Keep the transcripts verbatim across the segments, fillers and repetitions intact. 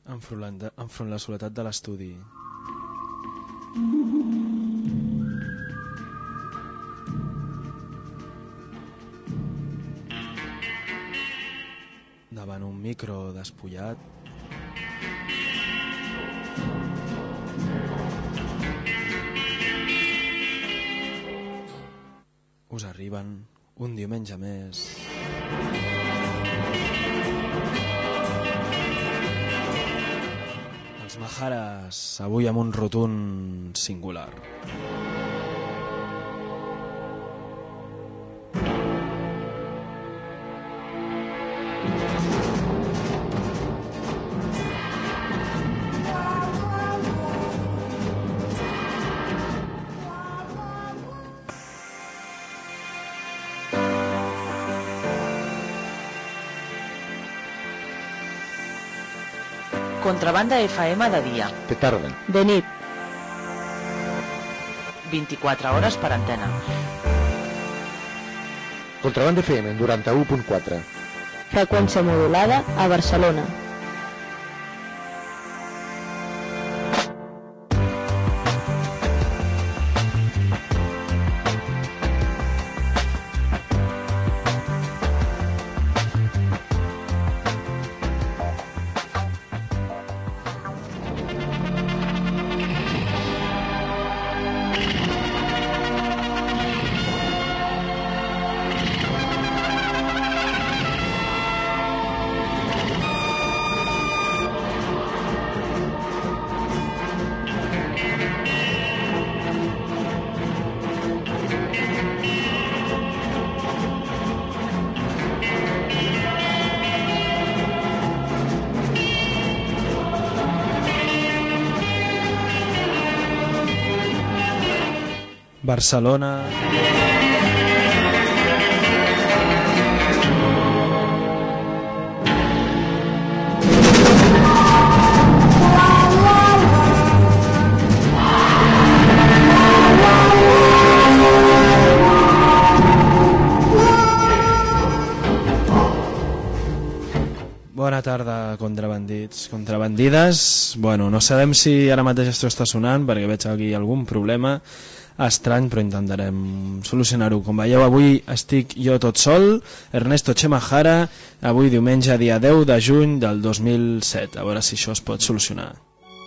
enfront la, enfront la soledat de l'estudi. Davant un micro despullat, us arriben un diumenge més els Maharas, avui amb un rotund singular. Contrabanda F M de dia. De tarda. De nit. vint-i-quatre hores per antena. Contrabanda F M noranta-u punt quatre. Freqüència modulada a Barcelona. Barcelona. Bona tarda, contrabandits, contrabandides. Bueno, no sabem si ara mateix això està sonant perquè veig aquí algun problema estrany, però intentarem solucionar-ho. Com veieu, avui estic jo tot sol, Ernesto Chemajara, avui diumenge, dia deu de juny del dos mil set. A veure si això es pot solucionar.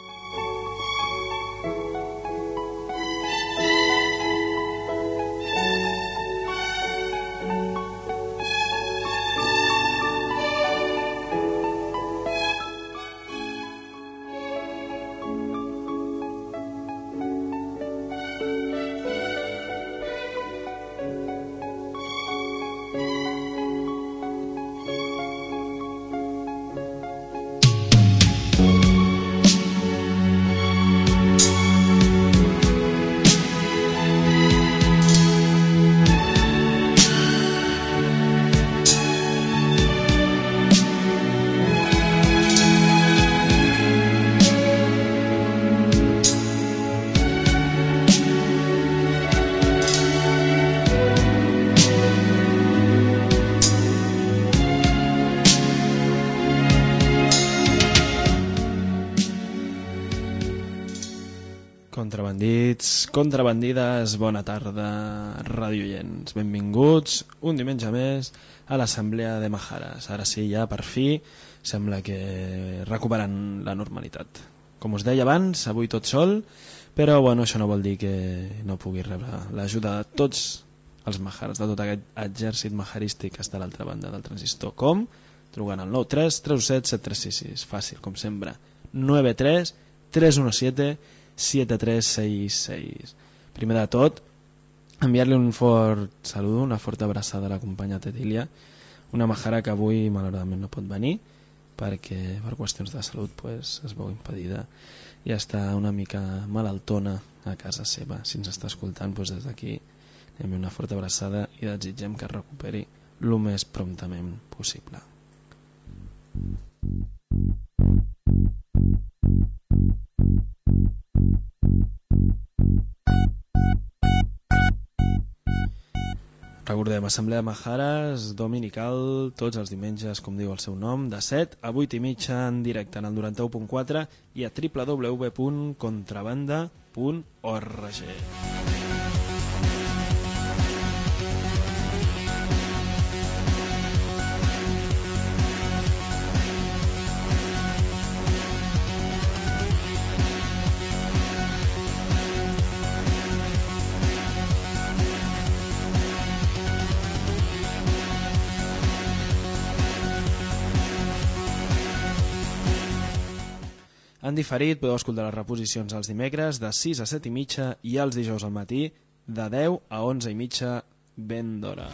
Contrabandits, contrabandides, bona tarda, radioients. Benvinguts un diumenge més a l'Assemblea de Maharas. Ara sí, ja per fi, sembla que recuperen la normalitat. Com us deia abans, avui tot sol, però bueno, això no vol dir que no pugui rebre l'ajuda de tots els Maharas, de tot aquest exèrcit maharístic que està a l'altra banda del transistor. Com? Trucant al nou tres tres set set tres sis sis. Fàcil, com sempre. nou tres tres u set set tres sis sis. Primer de tot, enviar-li un fort saludo, una forta abraçada a la companya Tetilia, una Mahara que avui malauradament no pot venir perquè per qüestions de salut pues, es veu impedida i està una mica malaltona a casa seva. Si ens està escoltant, pues, des d'aquí anem una forta abraçada i desitgem que es recuperi el més promptament possible. Recordem, Assemblea de Majares, dominical, tots els diumenges, com diu el seu nom, de set a vuit i mitja en directe en el noranta-u punt quatre i a w w w punt contrabanda punt org. En diferit podeu escoltar les reposicions els dimecres de sis a set i mitja i els dijous al matí de deu a onze i mitja ben d'hora.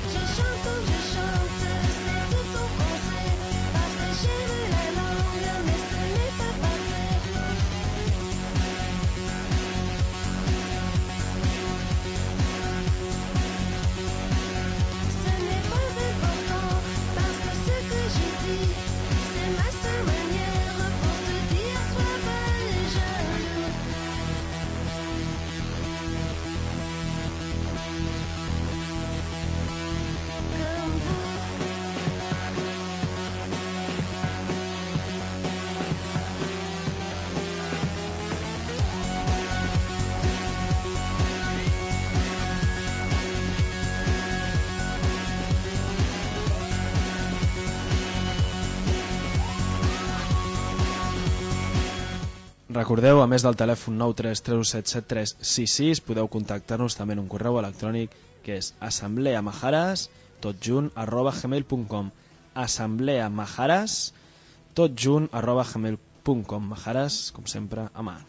Recordeu, a més del telèfon nou tres tres set set tres sis sis, podeu contactar-nos també en un correu electrònic que és assembleamajares, tot junt, arroba gmail punt com. Assembleamajares, tot junt, arroba gmail punt com. Majares, com sempre, a mà.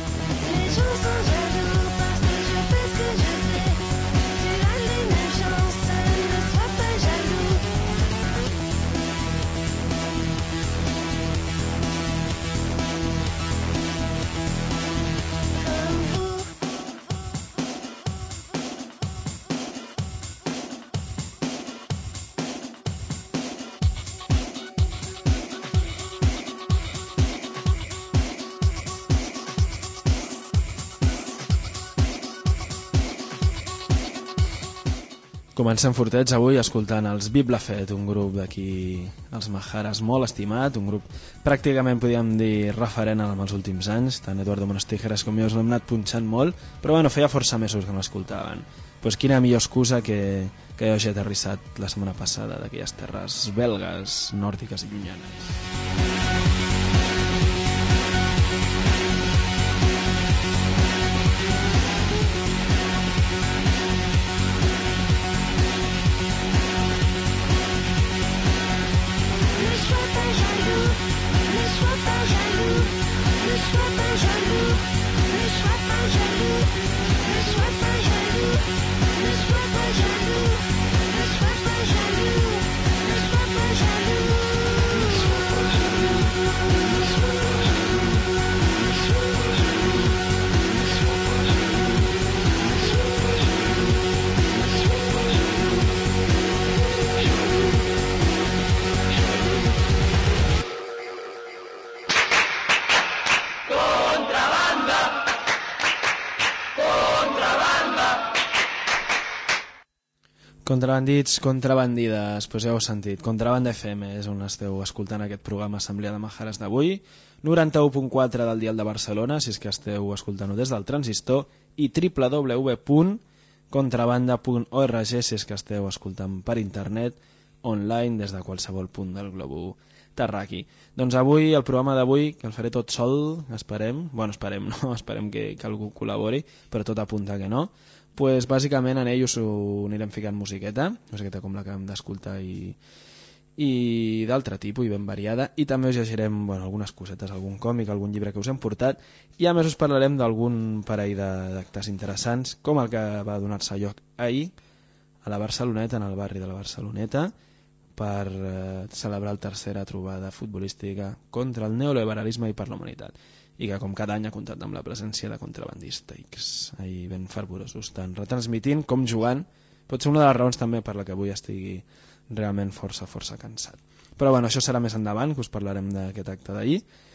Comencem fortets avui escoltant els Biblafet, un grup d'aquí, els Majares, molt estimat, un grup pràcticament podríem dir referent en els últims anys, tant Eduardo Monastijeras com jo us l'hem anat punxant molt, però bueno, feia força mesos que no l'escoltaven. Pues quina millor excusa que, que jo hagi aterrissat la setmana passada d'aquelles terres belgues, nòrdiques i llunyanes. Contrabandits, contrabandides, doncs ja ho heu sentit, Contrabanda F M és on esteu escoltant aquest programa Assemblea de Majares d'avui, noranta-u punt quatre del dial de Barcelona, si és que esteu escoltant-ho des del transistor, i w w w punt contrabanda punt org si és que esteu escoltant per internet, online, des de qualsevol punt del globo terraqui. Doncs avui, el programa d'avui, que el faré tot sol, esperem, bueno, esperem, no, esperem que, que algú col·labori, però tot apunta que no, pues bàsicament en ell us ho anirem ficant musiqueta, musiqueta com la que hem d'escoltar i, i d'altre tipus i ben variada, i també us llegirem bueno, algunes cosetes, algun còmic, algun llibre que us hem portat, i a més us parlarem d'algun parell d'actes interessants, com el que va donar-se lloc ahir a la Barceloneta, en el barri de la Barceloneta, per eh, celebrar la tercera trobada futbolística contra el neoliberalisme i per la humanitat, i que com cada any ha comptat amb la presència de contrabandistes ahir ben fervorosos, tant retransmitint com jugant. Pot ser una de les raons també per la que avui estigui realment força, força cansat. Però bueno, això serà més endavant, que us parlarem d'aquest acte d'ahir,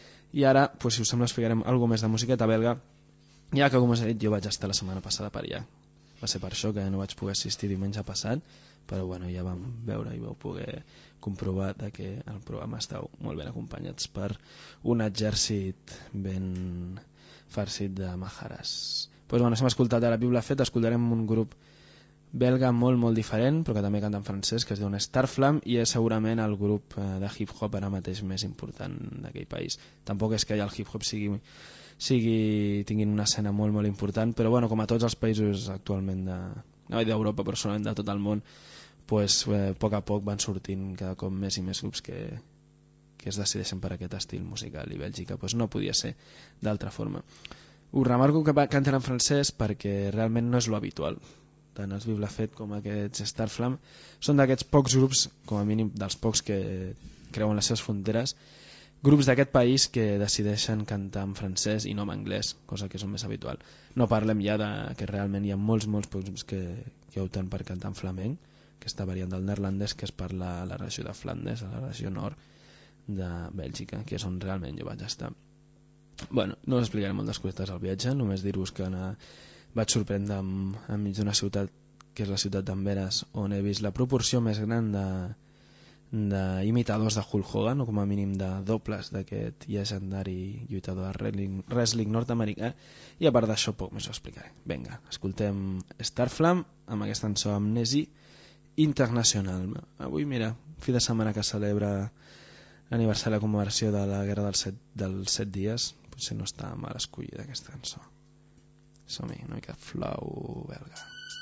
i ara, pues, si us sembla, us ficarem alguna més de musiqueta belga, ja que, com us he dit, jo vaig estar la setmana passada per allà. va ser per això que no vaig poder assistir diumenge passat, però bueno, ja vam veure i vau poder comprovar de que el programa estàu molt ben acompanyats per un exèrcit ben farcit de majares. Pues bueno, hem escoltat a la Bibla Fet, escoltarem un grup belga molt molt diferent, però que també canta en francès, que es diu Starflam, i és segurament el grup de hip-hop ara mateix més important d'aquell país. Tampoc és que allà el hip-hop sigui, sigui, tinguin una escena molt molt important, però bueno, com a tots els països actualment de, no d'Europa, però solament de tot el món, pues, eh, a poc a poc van sortint cada cop més i més grups que, que es decideixen per aquest estil musical, i Bèlgica pues, no podia ser d'altra forma. Us remarco que canten en francès perquè realment no és lo habitual. Tant els Bibla Fet com aquests Starflam són d'aquests pocs grups, com a mínim dels pocs que creuen les seves fronteres, grups d'aquest país que decideixen cantar en francès i no en anglès, cosa que és el més habitual. No parlem ja de que realment hi ha molts, molts pocs grups que, que opten per cantar en flamenc, aquesta variant del neerlandès que es parla a la regió de Flandes, a la regió nord de Bèlgica, que és on realment jo vaig estar. Bueno, no us explicaré moltes coses al viatge, només dir-vos que anar vaig sorprendre enmig d'una ciutat que és la ciutat d'Amberes, on he vist la proporció més gran de d'imitadors de Hulk Hogan, o com a mínim de dobles d'aquest llegendari lluitador de wrestling, wrestling nord-americà, i a part d'això poc més ho explicaré. Vinga, escoltem Starflam amb aquesta cançó Amnesi Internacional. Avui, mira, fi de setmana que celebra l'aniversari de la commemoració de la guerra dels set, dels set dies, potser no està mal escollida aquesta cançó. Som-hi, una mica flow belga.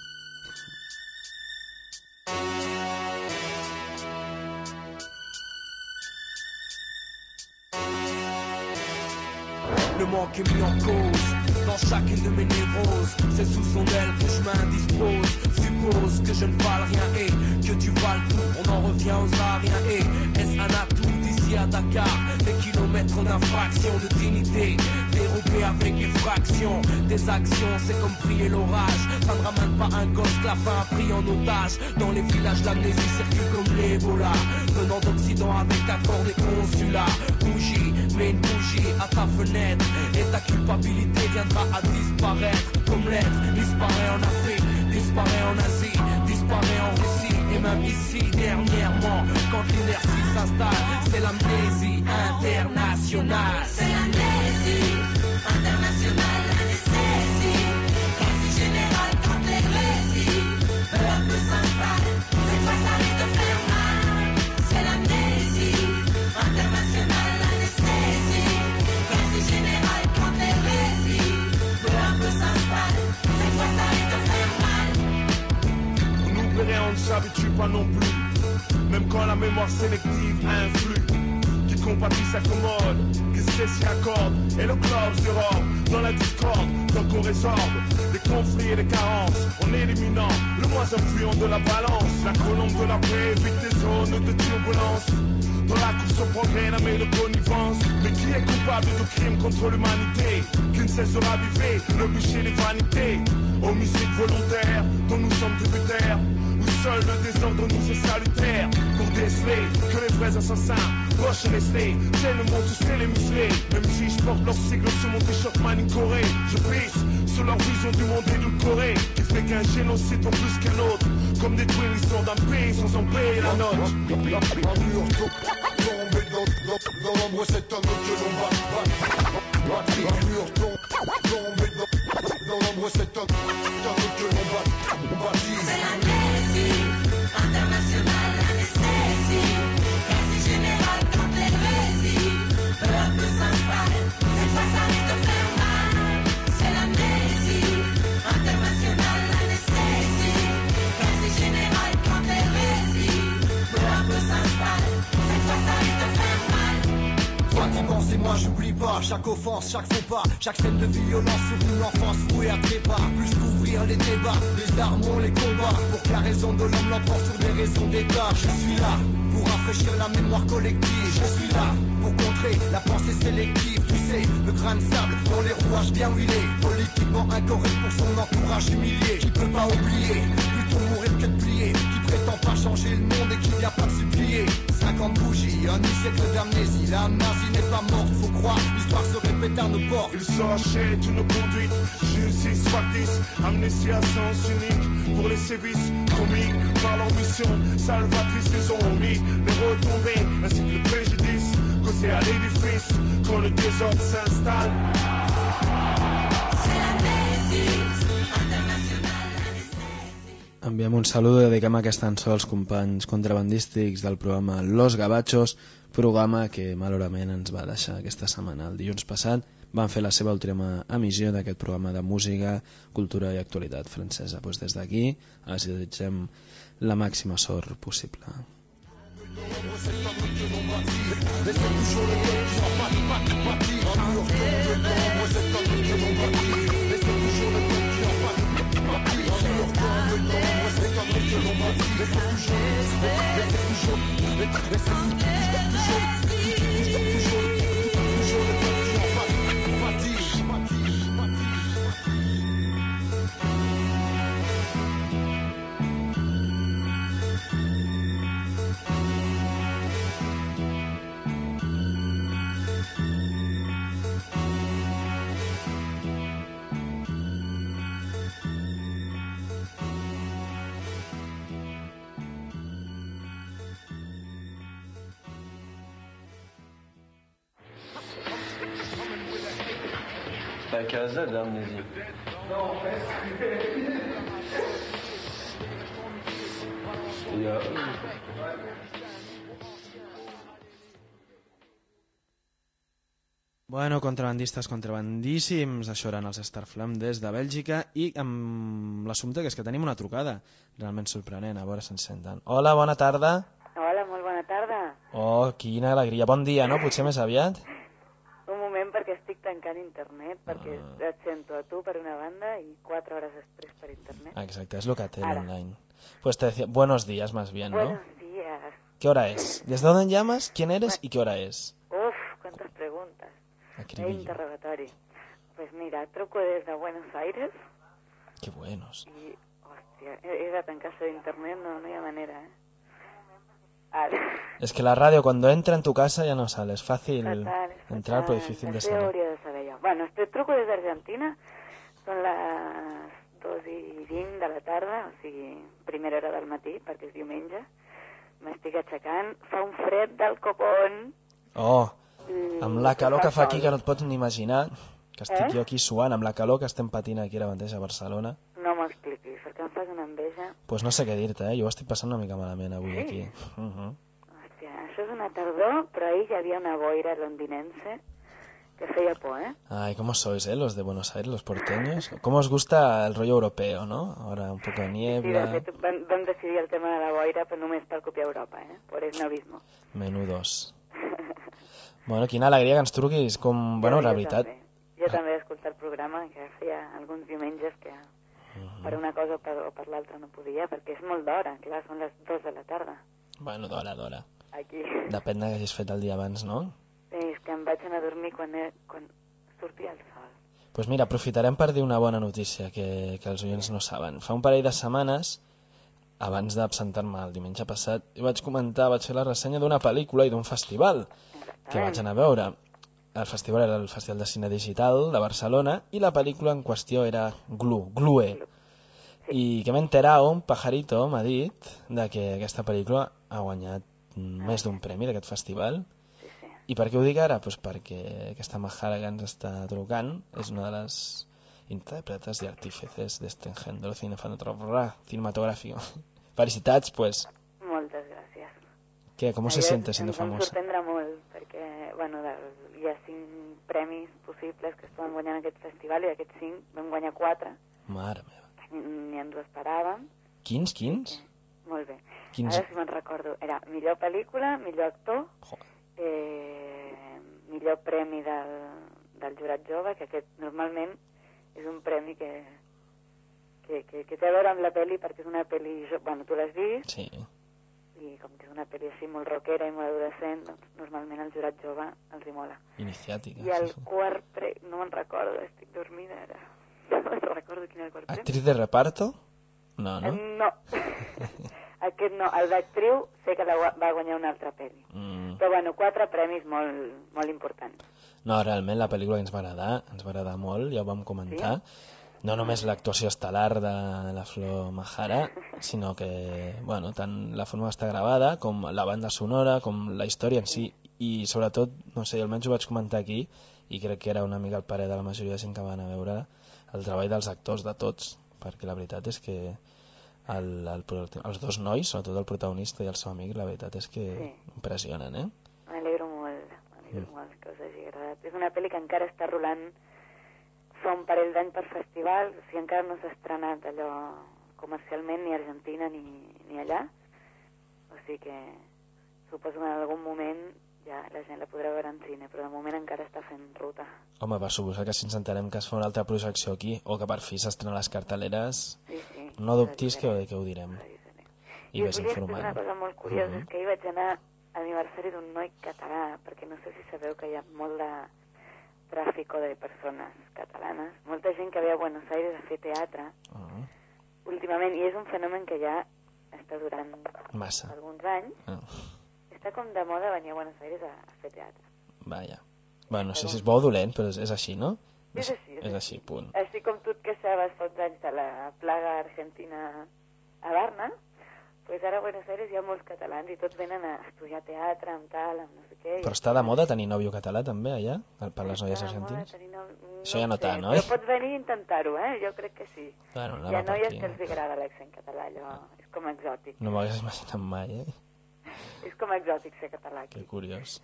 Le manque est mis en cause dans chacune de mes névroses. C'est sous son aile que je m'indispose. Suppose que je ne vale rien et que tu vales tout. On en revient aux ariens et est-ce un atout d'ici à Dakar? Des kilomètres d'infraction de dignité, dérobé avec effraction. Des actions, c'est comme prier l'orage. Ça ne ramène pas un gosse que la faim a pris en otage. Dans les villages, l'amnésie circule comme l'Ebola. Venant d'Occident avec accord des consulats. Bougie, mets une bougie à ta fenêtre et ta culpabilité viendra à disparaître. Comme l'être disparaît en Afrique, disparaît en Asie, disparaît en Russie et même ici dernièrement. Quand l'inertie s'installe, c'est l'amnésie internationale. C'est l'amnésie internationale, l'anesthésie quasi générale quand l'hérésie peu à peu s'installe. Cette fois ça risque de faire mal. C'est l'amnésie internationale, l'anesthésie quasi générale quand l'hérésie peu à peu s'installe. Cette fois ça risque de faire mal. On oublierait, on ne s'habitue pas non plus, même quand la mémoire sélective influe. Qui compatit s'accommode, qui sait s'y accorde, et le club se robe dans la discorde, tant qu'on résorbe des conflits et des carences, en éliminant le moins influent de la balance. La colombe de la paix évite des zones de turbulence. Dans la course au progrès, la main de connivence. Mais qui est coupable de crimes contre l'humanité? Qui ne cesse de raviver le péché, les vanités? Homicide volontaire, dont nous sommes tributaires. Où seul le désordre nous est salutaire. Pour déceler que les vrais assassins Roche et Nestlé, c'est le monde, c'est les musclés. Même si je porte leur sigle sur mon t-shirt manincoré, je pisse sur leur vision du monde édulcoré, qui fait qu'un génocide en plus qu'un autre. Comme détruire l'histoire d'un pays sans en payer la note. Tombé dans, dans, dans l'ombre, cet homme que l'on bat. Un mur tombé dans, dans l'ombre, cet homme que l'on bat. C'est l'amnésie internationale, l'anesthésie quasi générale quand l'hérésie peu à peu s'installe. Cette fois ça risque de faire mal. C'est l'amnésie internationale, l'anesthésie quasi générale quand l'hérésie peu à peu s'installe. Cette fois ça risque de faire mal. Toi qui penses et moi j'oublie pas. Chaque offense, chaque faux pas, chaque scène de violence sur une enfance vouée à trépas. Plus qu'ouvrir les débats, les armes, les combats. Pour que la raison de l'homme l'emporte sur des raisons d'État. Je suis là pour rafraîchir la mémoire collective. Je suis là pour contrer la pensée sélective. Tu sais, le grain de sable dans les rouages bien huilés. Politiquement incorrect pour son entourage humilié. Qui peut pas oublier, plutôt mourir que de plier. Qui prétend pas changer le monde et qui vient pas de supplier. cinquante cinquante bougies, un demi-siècle d'amnésie. L'âme nazie n'est pas morte, faut croire, l'histoire se répète à nos portes. Ils s'enchaînent une conduite, justice factice, amnésie à sens unique pour les sévices comiques. Par leur mission salvatrice, ils ont omis les retombées ainsi que le préjudice causé à l'édifice quand le désordre s'installe. Enviem un saludo i dediquem aquesta cançó als companys contrabandístics del programa Los Gabachos, programa que malauradament ens va deixar aquesta setmana. El dilluns passat van fer la seva última emissió d'aquest programa de música, cultura i actualitat francesa. Pues des d'aquí els desitgem la màxima sort possible. La casa d'amnésie. Ja. Bueno, contrabandistes, contrabandíssims, això eren els Starflam des de Bèlgica i amb l'assumpte que és que tenim una trucada realment sorprenent, a veure si ens senten. Hola, bona tarda. Hola, molt bona tarda. Oh, quina alegria. Bon dia, no? Potser més aviat? Un moment perquè estic tancant internet, perquè Ah. et sento a tu per una banda i quatre hores després per internet. Exacte, es lo que té Ara. online. Pues te decía, buenos días más bien, ¿no? Buenos días. ¿Qué hora es? ¿Desde dónde llamas? ¿Quién eres? ¿Y qué hora es? Uf, quantes preguntes. Acribillo. Interrogatori. Pues mira, truco des de Buenos Aires Qué buenos. i, hòstia, he he de tancar-se d'internet, no, no hi ha manera, eh? Ara. Es que la radio cuando entra en tu casa ya no sale. Es fácil Fatal, és entrar, fatal. pero difícil de Això salir. hauria de saber jo. Bueno, este truco des d'Argentina, són les dos i vint de la tarda, o sigui, primera hora del matí, perquè és diumenge. M'estic aixecant, fa un fred del copón. Oh, i amb la calor que fa aquí sol. que no et pots ni imaginar, que estic Eh? jo aquí suant, amb la calor que estem patint aquí ara mateix a Barcelona, No m'ho expliquis, perquè em fas una enveja. pues no sé què dir-te, eh? Jo ho estic passant una mica malament avui Sí? aquí. Uh -huh. Hòstia, això és una tardor, però ahir hi havia una boira londinense que feia por, eh? Ay, ¿cómo sois, eh? Los de Buenos Aires, los porteños. ¿Cómo os gusta el rollo europeo, no? Ahora un poco de Sí, de niebla, fet, vam, vam decidir el tema de la boira, però només per copiar Europa, eh? Por esnovismo. menudos. Bueno, quina alegria que ens truquis. Com... Bueno, la jo veritat... També. Jo també he escoltat el programa, que feia alguns diumenges que per una cosa o per, o per l'altra no podia, perquè és molt d'hora, clar, són les dues de la tarda. Bueno, d'hora, d'hora. Aquí. Depèn de que hagis fet el dia abans, no? Sí, és que em vaig anar a dormir quan, he, quan sortia el sol. Doncs pues mira, aprofitarem per dir una bona notícia que, que els oients no saben. Fa un parell de setmanes, abans d'absentar-me el diumenge passat, jo vaig comentar, vaig fer la ressenya d'una pel·lícula i d'un festival que vaig anar a veure. El festival era el Festival de Cine Digital de Barcelona i la pel·lícula en qüestió era Glue, Glue. I que m'he enterat, un pajarito m'ha dit de que aquesta pel·lícula ha guanyat més d'un premi d'aquest festival. Sí, sí. I per què ho dic ara? Pues perquè aquesta majara que ens està trucant és una de les intèrpretes i artífices d'este engendro cinematográfico. Felicitats, pues. Moltes gràcies. Què, com se Allò siente siendo ens, ens famosa? sorprendrà molt, perquè bueno, de, hi ha cinc premis possibles que es poden guanyar en aquest festival i d'aquests cinc vam guanyar quatre. Mare meva. Ni, ni ens ho esperàvem. Quins, quins? Eh, molt bé. Quins? Ara si me'n recordo. Era millor pel·lícula, millor actor, Joder. eh, millor premi del, del jurat jove, que aquest normalment és un premi que, que, que, que té a veure amb la pel·li, perquè és una pel·li... jo- Bueno, tu l'has vist, Sí. i com que és una pel·li així molt rockera i molt adolescent, doncs normalment el jurat jove els hi mola. Iniciàtica. I el quart premi... No me'n recordo, estic dormida ara. No me'n recordo quin era el quart premi. ¿Actriz de reparto? No, Eh, no. No. Aquest no, el d'actriu sé que la gua- va guanyar una altra pel·li. Mm. Però bueno, quatre premis molt, molt importants. No, realment la pel·lícula ens va agradar, ens va agradar molt, ja ho vam comentar. No només l'actuació estel·lar de la Flor Mahara, sinó que, bueno, tant la forma que està gravada, com la banda sonora, com la història en si, i sobretot, no sé, almenys ho vaig comentar aquí, i crec que era una mica el parer de la majoria de gent que van a veure, el treball dels actors, de tots, perquè la veritat és que el, el, els dos nois, sobretot el protagonista i el seu amic, la veritat és que Sí. impressionen, eh? M'alegro molt, m'alegro Mm. molt que us hagi agradat. És una pel·li que encara està rolant fa un parell d'any per festivals, o sigui, encara no s'ha estrenat allò comercialment ni a Argentina ni, ni allà, o sigui que suposo que en algun moment ja la gent la podrà veure en cine, però de moment encara està fent ruta. Home, va suposar que si ens entenem que es fa una altra projecció aquí, o que per fi s'estrena a les carteleres, Sí, sí. no dubtis que, que ho direm. I I vés us volia explicar informant. una cosa molt curiosa, Mhm. és que ahir vaig anar a l'aniversari d'un noi català, perquè no sé si sabeu que hi ha molt de tràfico de persones catalanes, molta gent que ve a Buenos Aires a fer teatre, Ah, últimament, i és un fenomen que ja està durant massa. alguns anys, Ah, està com de moda venir a Buenos Aires a, a fer teatre. vaja. Bueno, no sé si és bo o dolent, però és, és així, no? És així, és És així, punt. Així com tu et queixaves fa uns anys de la plaga argentina a Barna, pues ara a Buenos Aires hi ha molts catalans i tots venen a estudiar teatre, amb tal, amb no sé què. Però està de moda tenir nòvio català també allà, per les noies Està de moda argentines? tenir no, no Això ja no sé, tant, no? Però pots venir a intentar-ho, eh? Jo crec que sí. Bueno, Hi anava ha per noies aquí. que els agrada l'accent català, allò és com exòtic. No m'hagués imaginat mai, eh? És com exòtic ser català aquí. Que curiós.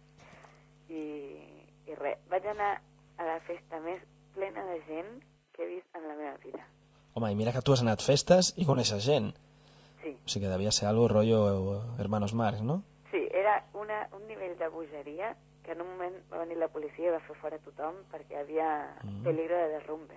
I, i res, vaig anar a la festa més plena de gent que he vist en la meva vida. Home, i mira que tu has anat a festes i coneixes gent. Sí. O sigui que devia ser algo rollo Hermanos Marx, no? Sí, era una, un nivell de bogeria que en un moment va venir la policia i va fer fora tothom perquè hi havia Mm. peligro de derrumbe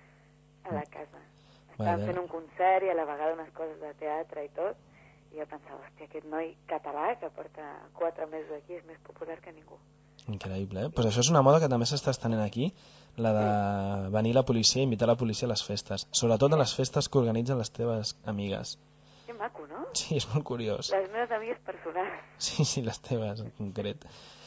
a la casa. Vale. Estaven fent un concert i a la vegada unes coses de teatre i tot, i jo pensava, hòstia, aquest noi català que porta quatre mesos aquí és més popular que ningú. Increïble, eh? Pues això és una moda que també s'està estenent aquí, la de venir la policia i invitar la policia a les festes. Sobretot a les festes que organitzen les teves amigues. Que maco, no? Sí, és molt curiós. Les meves amigues personals. Sí, sí, les teves, en concret.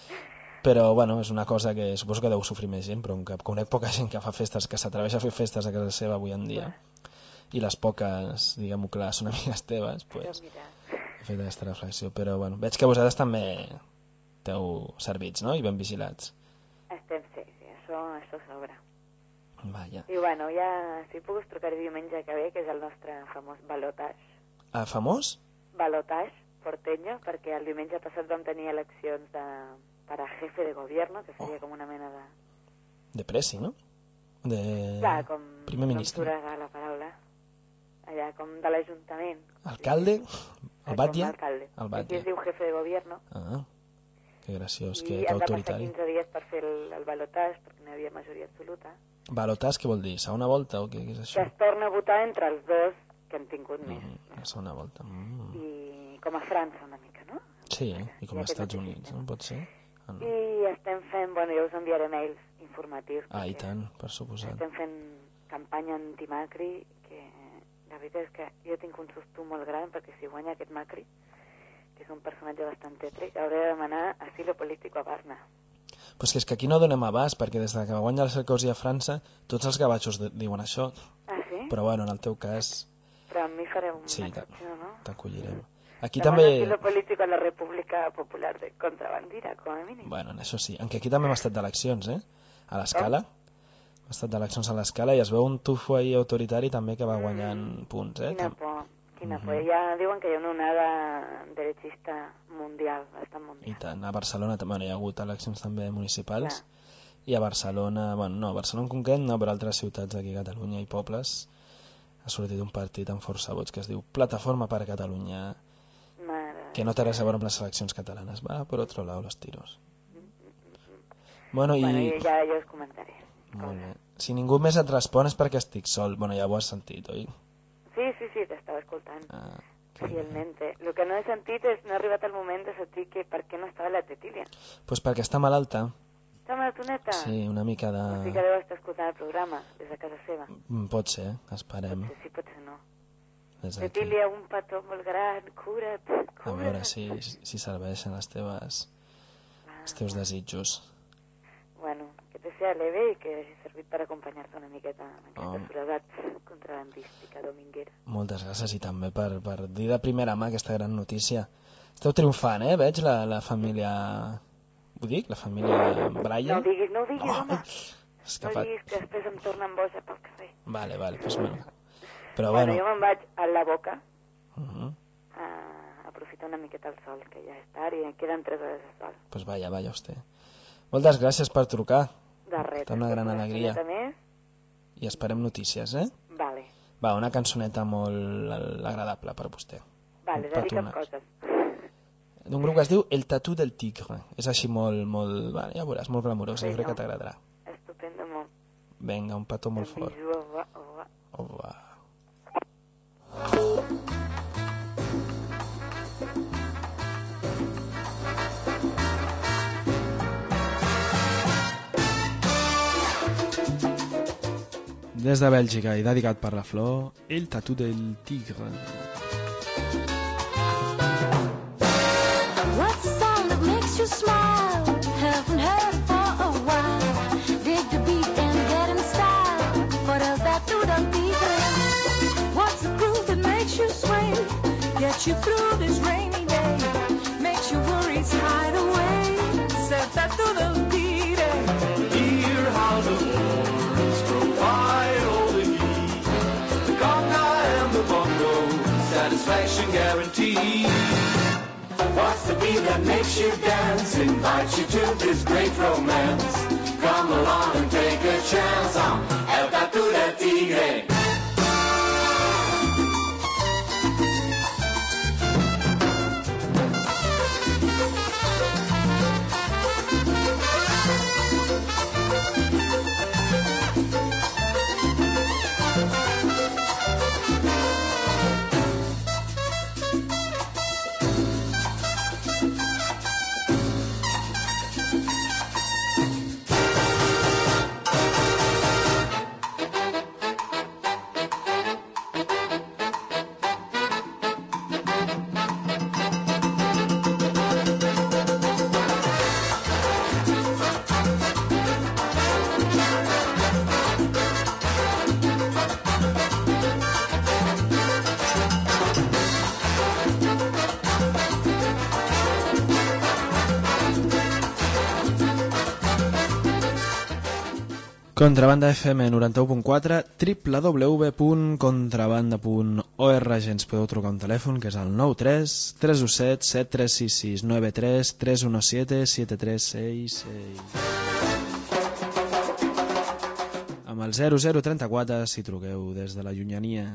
Però, bueno, és una cosa que suposo que deu sofrir més gent, però que conec poca gent que fa festes, que s'atreveix a fer festes a casa seva avui en dia. I les poques, diguem-ho clar, són amigues teves, pues, he fet aquesta reflexió. Però, bueno, veig que vosaltres també esteu servits, no?, i ben vigilats. Estem, sí, sí, això, això sobra. Vaja. I bueno, ja, si puc us trucaré diumenge que ve, que és el nostre famós balotage. Ah, famós? Balotage porteño, perquè el diumenge passat vam tenir eleccions de, per a jefe de gobierno, que seria com una mena de... De Presi, no? De... Clar, com... primer ministre. Com surt la paraula. Allà, com de l'Ajuntament. Alcalde? El Batia? Com alcalde. El Aquí Batia. es diu jefe de gobierno. Ah, que graciós, I que, que han de passar autoritari. quinze dies per fer el, el balotage, perquè no hi havia majoria absoluta. Balotàs, què vol dir? Segona volta o què, què és Que això? es torna a votar entre els dos que han tingut més. Mm, la segona volta. Mm. I com a França una mica, no? Sí, i com I als aquest Estats mateix Units, no? Pot ser? Ah, no. I estem fent, bueno, jo us enviaré mails informatius. Ah, i perquè tant, per suposat. Estem fent campanya anti-Macri, que la veritat és que jo tinc un susto molt gran, perquè si guanya aquest Macri, que és un personatge bastant tètric, hauré de demanar asilo polític a Barna. Però és que, és que aquí no donem abast, perquè des de que va guanyar el Sarkozy a França, tots els gavatxos de- diuen això. Ah, sí? Però bueno, en el teu cas, Però amb mi fareu una sí, t'a- excepció, no? t'acollirem. Aquí Demano també... asilo polític a la República Popular de Contrabandira, com a mínim. Bueno, en això sí. En què aquí també hem estat d'eleccions, eh? A l'Escala. Hem estat d'eleccions a l'Escala i es veu un tufo ahí autoritari també que va guanyant punts, eh? Quina por, quina por. Ja diuen que hi ha una onada derechista mundial, bastant mundial. I tant. A Barcelona també bueno, hi ha hagut eleccions també municipals. I a Barcelona, bueno, no, a Barcelona en concret no, però a altres ciutats d'aquí a Catalunya i pobles ha sortit un partit amb força vots que es diu Plataforma per Catalunya, que no té res a veure amb les eleccions catalanes. Va per otro lado los tiros. Bueno, i... Bueno, i ja jo us comentaré. Molt bé. Si ningú més et respon és perquè estic sol. Bueno, ja ho has sentit, oi? Sí, sí, sí, t'estava escoltant. Ah, fielmente. El que no he sentit és, no ha arribat el moment de sentir que per què no estava la Cecília. pues perquè està malalta. Està malatoneta? Sí, una mica de... O sigui que deu estar escoltant el programa des de casa seva. Mm, Pot ser, esperem. Potser sí, potser no. Cecília, un petó molt gran, cura't, cura't. A veure si, si serveixen les teves, els teus desitjos. Bueno, que te sea leve i que hagi servit per acompanyar-te una miqueta en aquesta Oh. soledat contrabandística dominguera. Moltes gràcies i també per, per dir de primera mà aquesta gran notícia. Esteu triomfant, eh? Veig la, la família... Ho dic? La família Braille? No ho diguis, no ho diguis, Oh, home. escapat. No diguis que després em tornen boja pel carrer. Vale, vale, doncs bueno. Però Bueno, bueno... jo me'n vaig a la boca Uh -huh. a aprofitar una miqueta el sol, que ja és tard i em queden tres hores de sol. Pues vaya, vaya usted. Moltes gràcies per trucar. De res. Una gran una alegria. estoneta més. I esperem notícies, eh? Vale, Va, una cançoneta molt agradable per vostè. vale, Per dedica'm tornar. coses. D'un grup que es diu El Tatú del Tigre. És així molt, molt... Va, ja veuràs, molt glamurosa. Jo crec que t'agradarà. Estupendo, molt. Vinga, un petó molt fort. Bisú, au revoir, au revoir. Au revoir. Des de Bèlgica i dedicat per la Flor, El Tatú del Tigre. What's the song that makes you smile? Haven't heard it for a while. Dig the beat and get in style. What else that do the tigre? What's the groove that makes you sway? Get you through this rainy day. Makes your worries hide away. Set that to the tigre. Hear how the horns grow wide over heat. The conga and the bongo, satisfaction guaranteed. What's the beat that makes you dance? Invites you to this great romance. Come along and take a chance on El Tatú del Tigre. Contrabanda F M noranta-u punt quatre, w w w punt contrabanda punt org. Ens podeu trucar un telèfon que és el nou tres tres u set set tres sis sis nou tres tres u set set tres seis seis. Amb el zero zero trenta-quatre si truqueu des de la llunyania.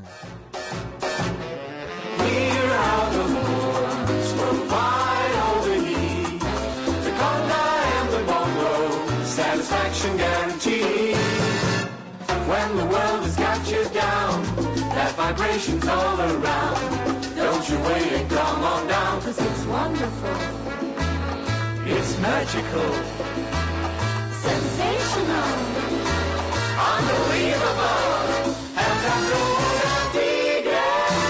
Hear how the horns grow wide over heat. The conga and the bongo, satisfaction guaranteed. When the world has got you down, that vibration's all around. Don't you wait and come on down, 'cause it's wonderful. It's magical. Sensational. Unbelievable. And that's all the tigre.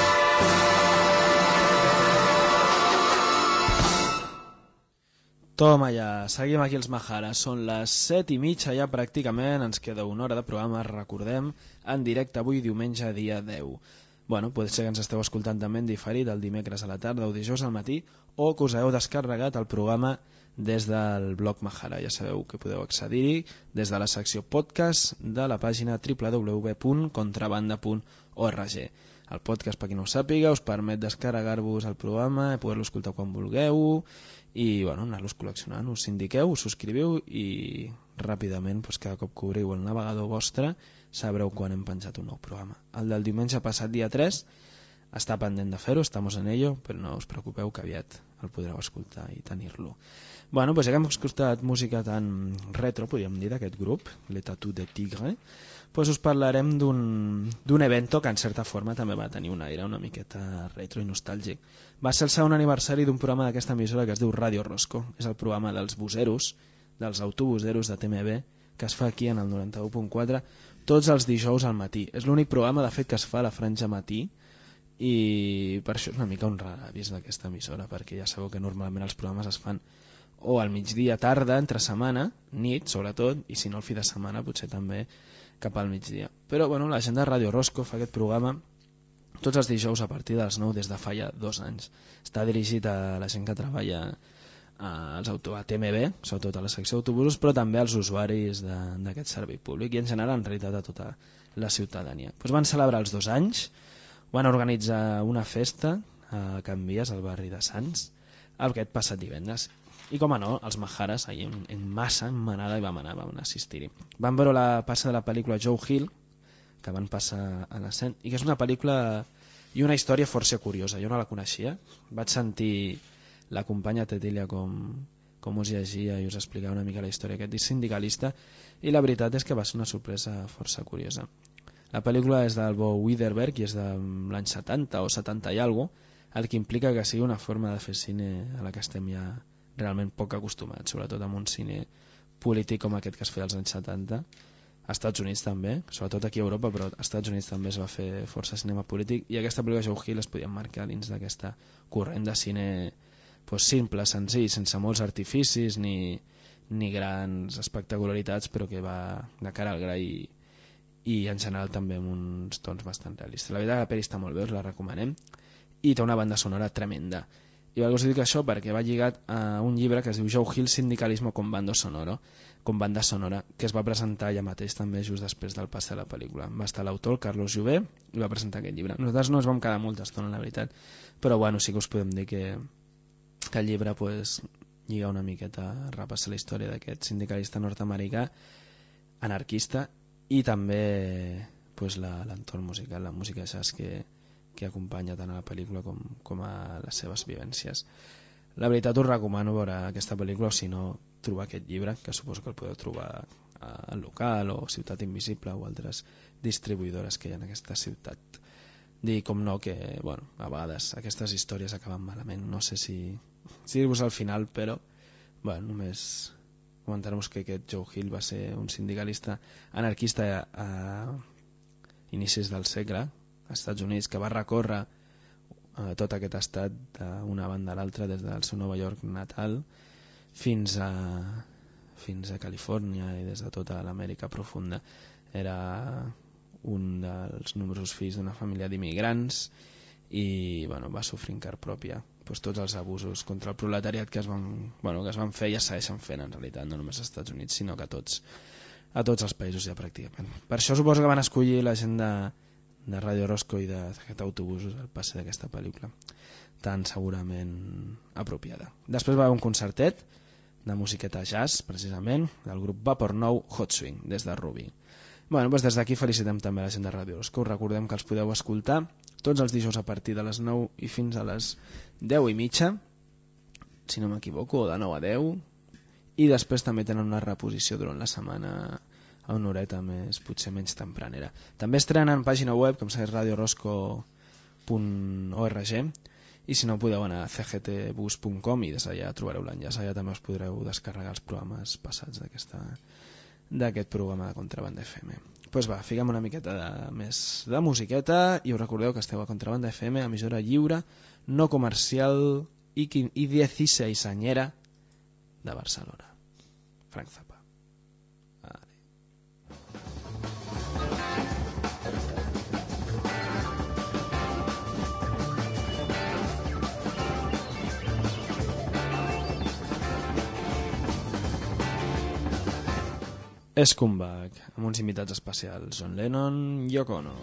Toma ja, seguim aquí els Majares. Són les set i mitja ja pràcticament, ens queda una hora de programa, recordem, en directe avui diumenge dia deu. Bueno, pot ser que ens esteu escoltant també en diferit el dimecres a la tarda o dijous al matí, o que us heu descarregat el programa des del blog Majara. Ja sabeu que podeu accedir-hi des de la secció podcast de la pàgina w w w punt contrabanda punt org. El podcast, per qui no ho sàpiga, us permet descarregar-vos el programa, poder-lo escoltar quan vulgueu i bueno, anar-los col·leccionant. Us indiqueu, us subscriviu i ràpidament, doncs, cada cop que obriu el navegador vostre, sabreu quan hem penjat un nou programa. El del diumenge passat, dia tres, està pendent de fer-ho, estamos en ello, però no us preocupeu que aviat el podreu escoltar i tenir-lo. Bueno, doncs ja que hem escoltat música tan retro, podríem dir, d'aquest grup, Le Tatú del Tigre, doncs us parlarem d'un evento que en certa forma també va tenir un aire una miqueta retro i nostàlgic. Va ser el segon aniversari d'un programa d'aquesta emissora que es diu Radio Rosco. És el programa dels buseros, dels autobuseros de T M B, que es fa aquí en el noranta-u punt quatre tots els dijous al matí. És l'únic programa, de fet, que es fa a la franja matí i per això és una mica un raràvis d'aquesta emissora, perquè ja sabeu que normalment els programes es fan o al migdia, tarda, entre setmana, nit sobretot, i si no el fi de setmana potser també cap al migdia. Però bueno, la gent de Ràdio Rosco fa aquest programa tots els dijous a partir de les nou des de fa ja dos anys. Està dirigit a la gent que treballa als auto, a T M B, sobretot a la secció d'autobusos, però també als usuaris d'aquest servei públic i en general en realitat a tota la ciutadania. Pues van celebrar els dos anys, van organitzar una festa a Can Vies, al barri de Sants, aquest passat divendres. I com a no, els Majares, ahir en, en massa, en manada, hi vam anar, vam assistir-hi. Van veure la passa de la pel·lícula Joe Hill, que van passar a l'escena, i que és una pel·lícula i una història força curiosa. Jo no la coneixia, vaig sentir la companya Tetilia com, com us llegia i us explicava una mica la història aquest sindicalista, i la veritat és que va ser una sorpresa força curiosa. La pel·lícula és del Bo Widerberg i és de l'any setanta o setanta i alguna cosa, el que implica que sigui una forma de fer cine a la que estem ja realment poc acostumats, sobretot amb un cine polític com aquest que es feia als anys setanta. A Estats Units també, sobretot aquí a Europa, però als Estats Units també es va fer força cinema polític, i aquesta pel·lícula Joe Hill es podia marcar dins d'aquesta corrent de cine pues, simple, senzill, sense molts artificis ni, ni grans espectacularitats, però que va de cara al gra i, i en general també amb uns tons bastant realistes. La veritat, la pel·li està molt bé, us la recomanem, i té una banda sonora tremenda. I us dic això perquè va lligat a un llibre que es diu Joe Hill, Sindicalismo con bando sonoro, com banda sonora, que es va presentar allà mateix també just després del pas de la pel·lícula. Va estar l'autor, el Carlos Jové, i va presentar aquest llibre. Nosaltres no ens vam quedar molta estona, la veritat, però bueno, sí que us podem dir que, que el llibre pues, lliga una miqueta a repassar la història d'aquest sindicalista nord-americà, anarquista, i també pues, l'entorn musical, la música jazz que que acompanya tant a la pel·lícula com, com a les seves vivències. La veritat us recomano veure aquesta pel·lícula, o si no, trobar aquest llibre, que suposo que el podeu trobar al local o Ciutat Invisible o altres distribuïdores que hi ha en aquesta ciutat. Dir com no que, bueno, a vegades aquestes històries acaben malament. No sé si, si dir-vos al final, però bueno, només comentar-vos que aquest Joe Hill va ser un sindicalista anarquista a, a inicis del segle, als Estats Units, que va recórrer eh, tot aquest estat d'una banda a l'altra, des del seu Nova York natal fins a, fins a Califòrnia i des de tota l'Amèrica profunda. Era un dels nombrosos fills d'una família d'immigrants i bueno, va sofrir en carn pròpia pues, tots els abusos contra el proletariat que es van, bueno, que es van fer i es segueixen fent en realitat, no només als Estats Units, sinó que a tots, a tots els països ja pràcticament. Per això suposo que van escollir la gent de de Ràdio Rosco i d'aquest autobusos el passe d'aquesta pel·lícula tan segurament apropiada. Després va haver un concertet de musiqueta jazz, precisament, del grup Vapor Nou Hot Swing, des de Ruby. Bueno, doncs des d'aquí felicitem també la gent de Ràdio Rosco. Us recordem que els podeu escoltar tots els dijous a partir de les nou i fins a les deu i mitja, si no m'equivoco, o de nou a deu, i després també tenen una reposició durant la setmana a una horeta més, potser menys tempranera. També estrenen pàgina web, com segueix radio rosco punt org, i si no podeu anar a c g t bus punt com i des d'allà trobareu l'enllaç. Allà també us podreu descarregar els programes passats d'aquest programa de Contrabanda F M. Doncs pues va, fiquem una miqueta de, més de musiqueta i us recordeu que esteu a Contrabanda F M, emissora lliure, no comercial i, i dieciseisanyera de Barcelona. Frank Zappa. Scumbag, amb uns invitats especials, John Lennon i Yoko Ono.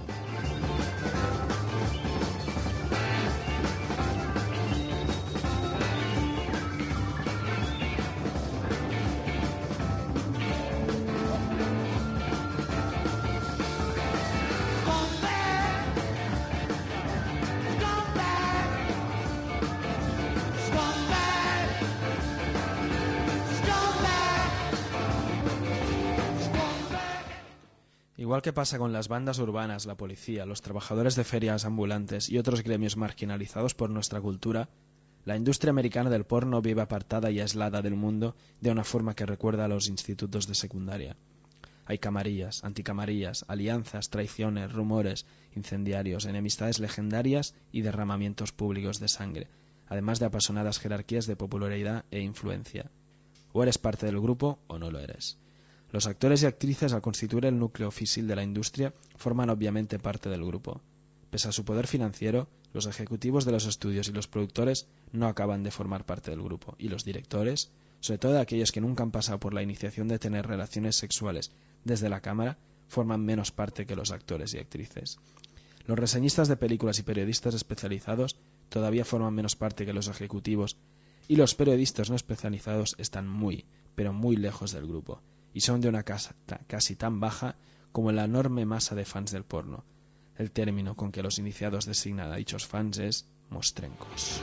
Igual que pasa con las bandas urbanas, la policía, los trabajadores de ferias ambulantes y otros gremios marginalizados por nuestra cultura, la industria americana del porno vive apartada y aislada del mundo de una forma que recuerda a los institutos de secundaria. Hay camarillas, anticamarillas, alianzas, traiciones, rumores, incendiarios, enemistades legendarias y derramamientos públicos de sangre, además de apasionadas jerarquías de popularidad e influencia. O eres parte del grupo o no lo eres. Los actores y actrices, al constituir el núcleo físil de la industria, forman obviamente parte del grupo. Pese a su poder financiero, los ejecutivos de los estudios y los productores no acaban de formar parte del grupo, y los directores, sobre todo aquellos que nunca han pasado por la iniciación de tener relaciones sexuales desde la cámara, forman menos parte que los actores y actrices. Los reseñistas de películas y periodistas especializados todavía forman menos parte que los ejecutivos, y los periodistas no especializados están muy, pero muy lejos del grupo, y son de una casta casi tan baja como la enorme masa de fans del porno. El término con que los iniciados designan a dichos fans es mostrencos.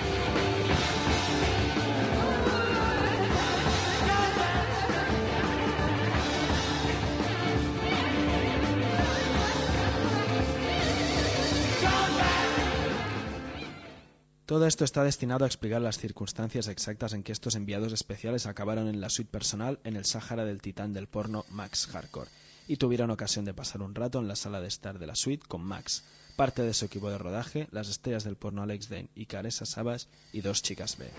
Todo esto está destinado a explicar las circunstancias exactas en que estos enviados especiales acabaron en la suite personal en el Sáhara del titán del porno Max Hardcore, y tuvieron ocasión de pasar un rato en la sala de estar de la suite con Max, parte de su equipo de rodaje, las estrellas del porno Alex Dane y Caressa Savage y dos chicas B.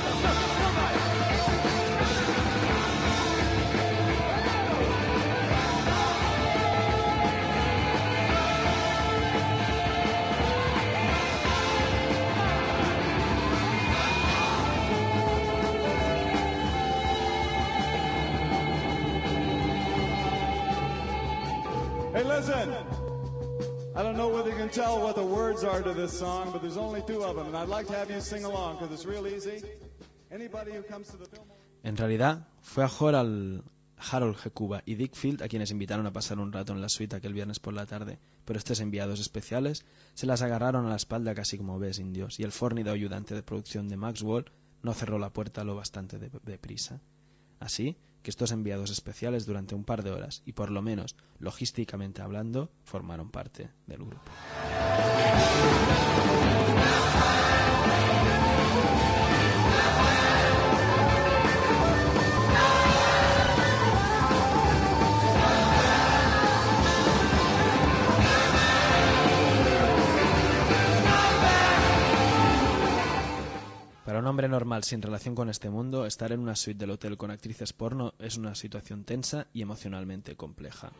Hey, listen. I don't know whether you can tell what the words are to this song, but there's only two of them, and I'd like to have you sing along because it's real easy. Anybody who comes to the film. En realidad, fue a Harold, Harold G. Cuba y Dick Field a quienes invitaron a pasar un rato en la suite aquel viernes por la tarde, pero estos enviados especiales se las agarraron a la espalda casi como bebés indios, y el fornido ayudante de producción de Maxwell no cerró la puerta lo bastante deprisa. De Así que estos enviados especiales durante un par de horas, y por lo menos logísticamente hablando, formaron parte del grupo. Para un hombre normal sin relación con este mundo, estar en una suite del hotel con actrices porno es una situación tensa y emocionalmente compleja.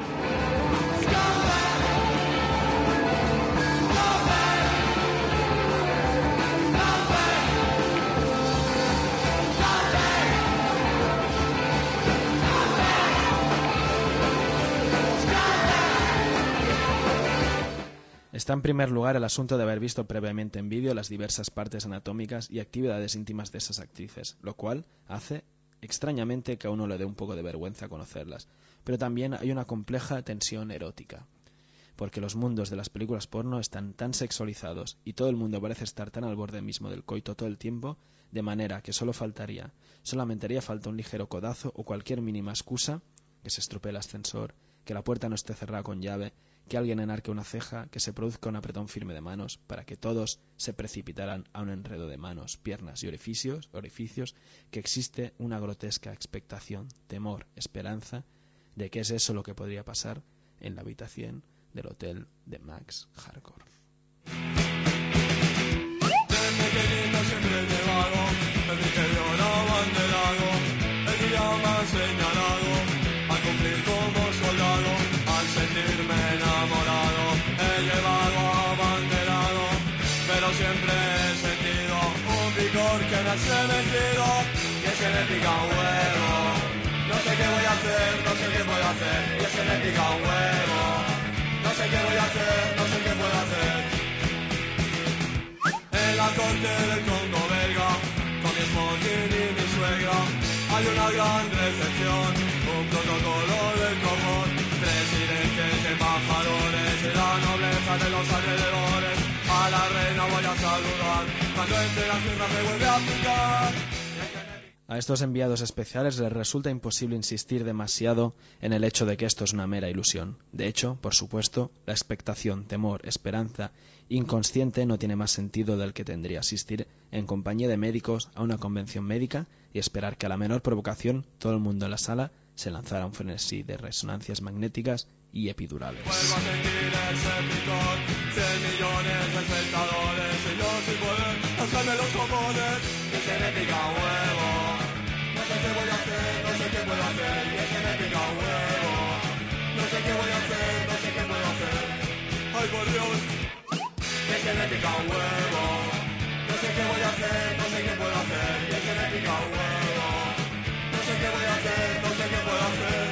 Está en primer lugar el asunto de haber visto previamente en vídeo las diversas partes anatómicas y actividades íntimas de esas actrices, lo cual hace, extrañamente, que a uno le dé un poco de vergüenza conocerlas. Pero también hay una compleja tensión erótica, porque los mundos de las películas porno están tan sexualizados y todo el mundo parece estar tan al borde mismo del coito todo el tiempo, de manera que solo faltaría, solamente haría falta un ligero codazo o cualquier mínima excusa, que se estropee el ascensor, que la puerta no esté cerrada con llave, que alguien enarque una ceja, que se produzca un apretón firme de manos, para que todos se precipitaran a un enredo de manos, piernas y orificios, orificios, que existe una grotesca expectación, temor, esperanza, de que es eso lo que podría pasar en la habitación del hotel de Max Hardcore. Desde pequeñito siempre he llevado el interior abanderado, el día más señalado, a cumplir como soldado, al sentirme enamorado, he llevado abanderado, pero siempre he sentido un picor que me hace mentido, que se me pica un huevo, no sé qué voy a hacer, no sé qué puedo hacer, que se me pica un huevo, no sé qué voy a hacer, no sé qué puedo hacer. En la corte del Congo belga, con mi smoking y mi suegra, hay una gran recepción, un protocolo del cojón, presidentes, embajadores y la nobleza de los alrededores. A la reina voy a saludar, cuando entre las firmas me vuelve a picar. A estos enviados especiales les resulta imposible insistir demasiado en el hecho de que esto es una mera ilusión. De hecho, por supuesto, la expectación, temor, esperanza inconsciente no tiene más sentido del que tendría asistir en compañía de médicos a una convención médica y esperar que a la menor provocación todo el mundo en la sala se lanzara un frenesí de resonancias magnéticas y epidurales. Vuelvo a sentir ese picor, cien millones de espectadores y yo sin poder hacerme los cojones. Y es que me pica un huevo, no sé qué voy a hacer, no sé qué puedo hacer. Y es que me pica un huevo, no sé qué voy a hacer, no sé qué puedo hacer. Ay por Dios, y es que me pica un huevo, no sé qué voy a hacer, no sé qué puedo hacer. Y es que me pica un huevo, no sé qué voy a hacer, no sé qué puedo hacer.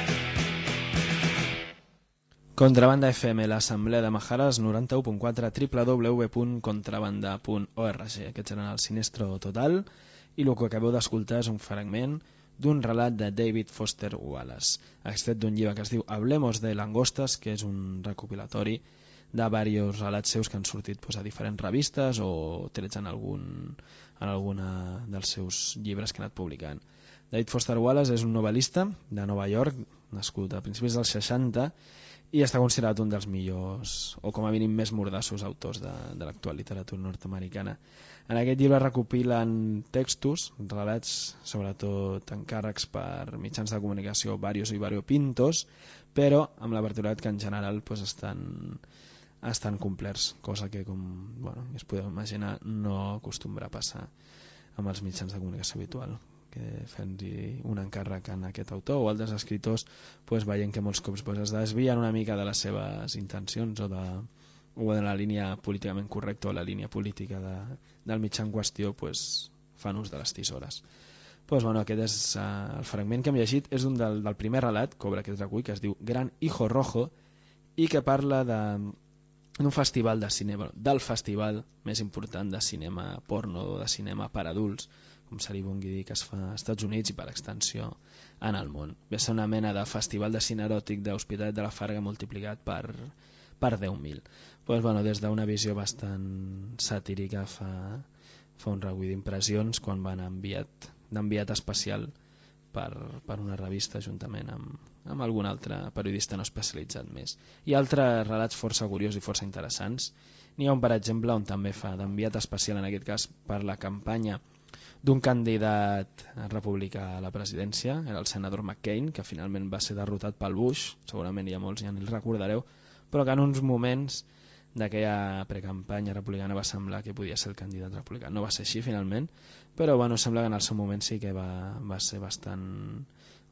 Contrabanda F M, l'Assemblea de Majares, noranta-u punt quatre, w w w punt contrabanda punt org. Aquests eren el Sinestro Total, i el que acabeu d'escoltar és un fragment d'un relat de David Foster Wallace, extret d'un llibre que es diu Hablemos de Langostas, que és un recopilatori de diversos relats seus que han sortit pues, a diferents revistes o trets en algun en alguna dels seus llibres que ha anat publicant. David Foster Wallace és un novel·lista de Nova York, nascut a principis dels seixanta, i està considerat un dels millors, o com a mínim més mordassos autors de, de l'actual literatura nord-americana. En aquest llibre recopilen textos, relats, sobretot encàrrecs per mitjans de comunicació varios i variopintos, però amb la particularitat que en general pues, estan, estan complerts, cosa que, com bueno, es podeu imaginar, no acostumbra a passar amb els mitjans de comunicació habitual, que fent-hi un encàrrec en aquest autor o altres escriptors pues, veient que molts cops pues, es desvien una mica de les seves intencions o de, o de la línia políticament correcta o la línia política de, del mitjà en qüestió pues, fan ús de les tisores. Pues, bueno, aquest és uh, el fragment que hem llegit, és un del, del primer relat que obre aquest recull, que es diu Gran Hijo Rojo, i que parla de d'un festival de cinema, del festival més important de cinema porno o de cinema per adults, com se li vulgui dir, que es fa als Estats Units i per extensió en el món. Ve a ser una mena de festival de cine eròtic d'Hospitalet de la Farga multiplicat per, per deu mil. Pues, bueno, des d'una visió bastant satírica fa, fa un recull d'impressions quan van enviat d'enviat especial per, per una revista juntament amb, amb algun altre periodista no especialitzat més. Hi ha altres relats força curiosos i força interessants. N'hi ha un, per exemple, on també fa d'enviat especial, en aquest cas, per la campanya d'un candidat republicà a la presidència, era el senador McCain, que finalment va ser derrotat pel Bush, segurament hi ha molts ja ni el recordareu, però que en uns moments d'aquella precampanya republicana va semblar que podia ser el candidat republicà. No va ser així finalment, però bueno, sembla que en el seu moment sí que va, va ser bastant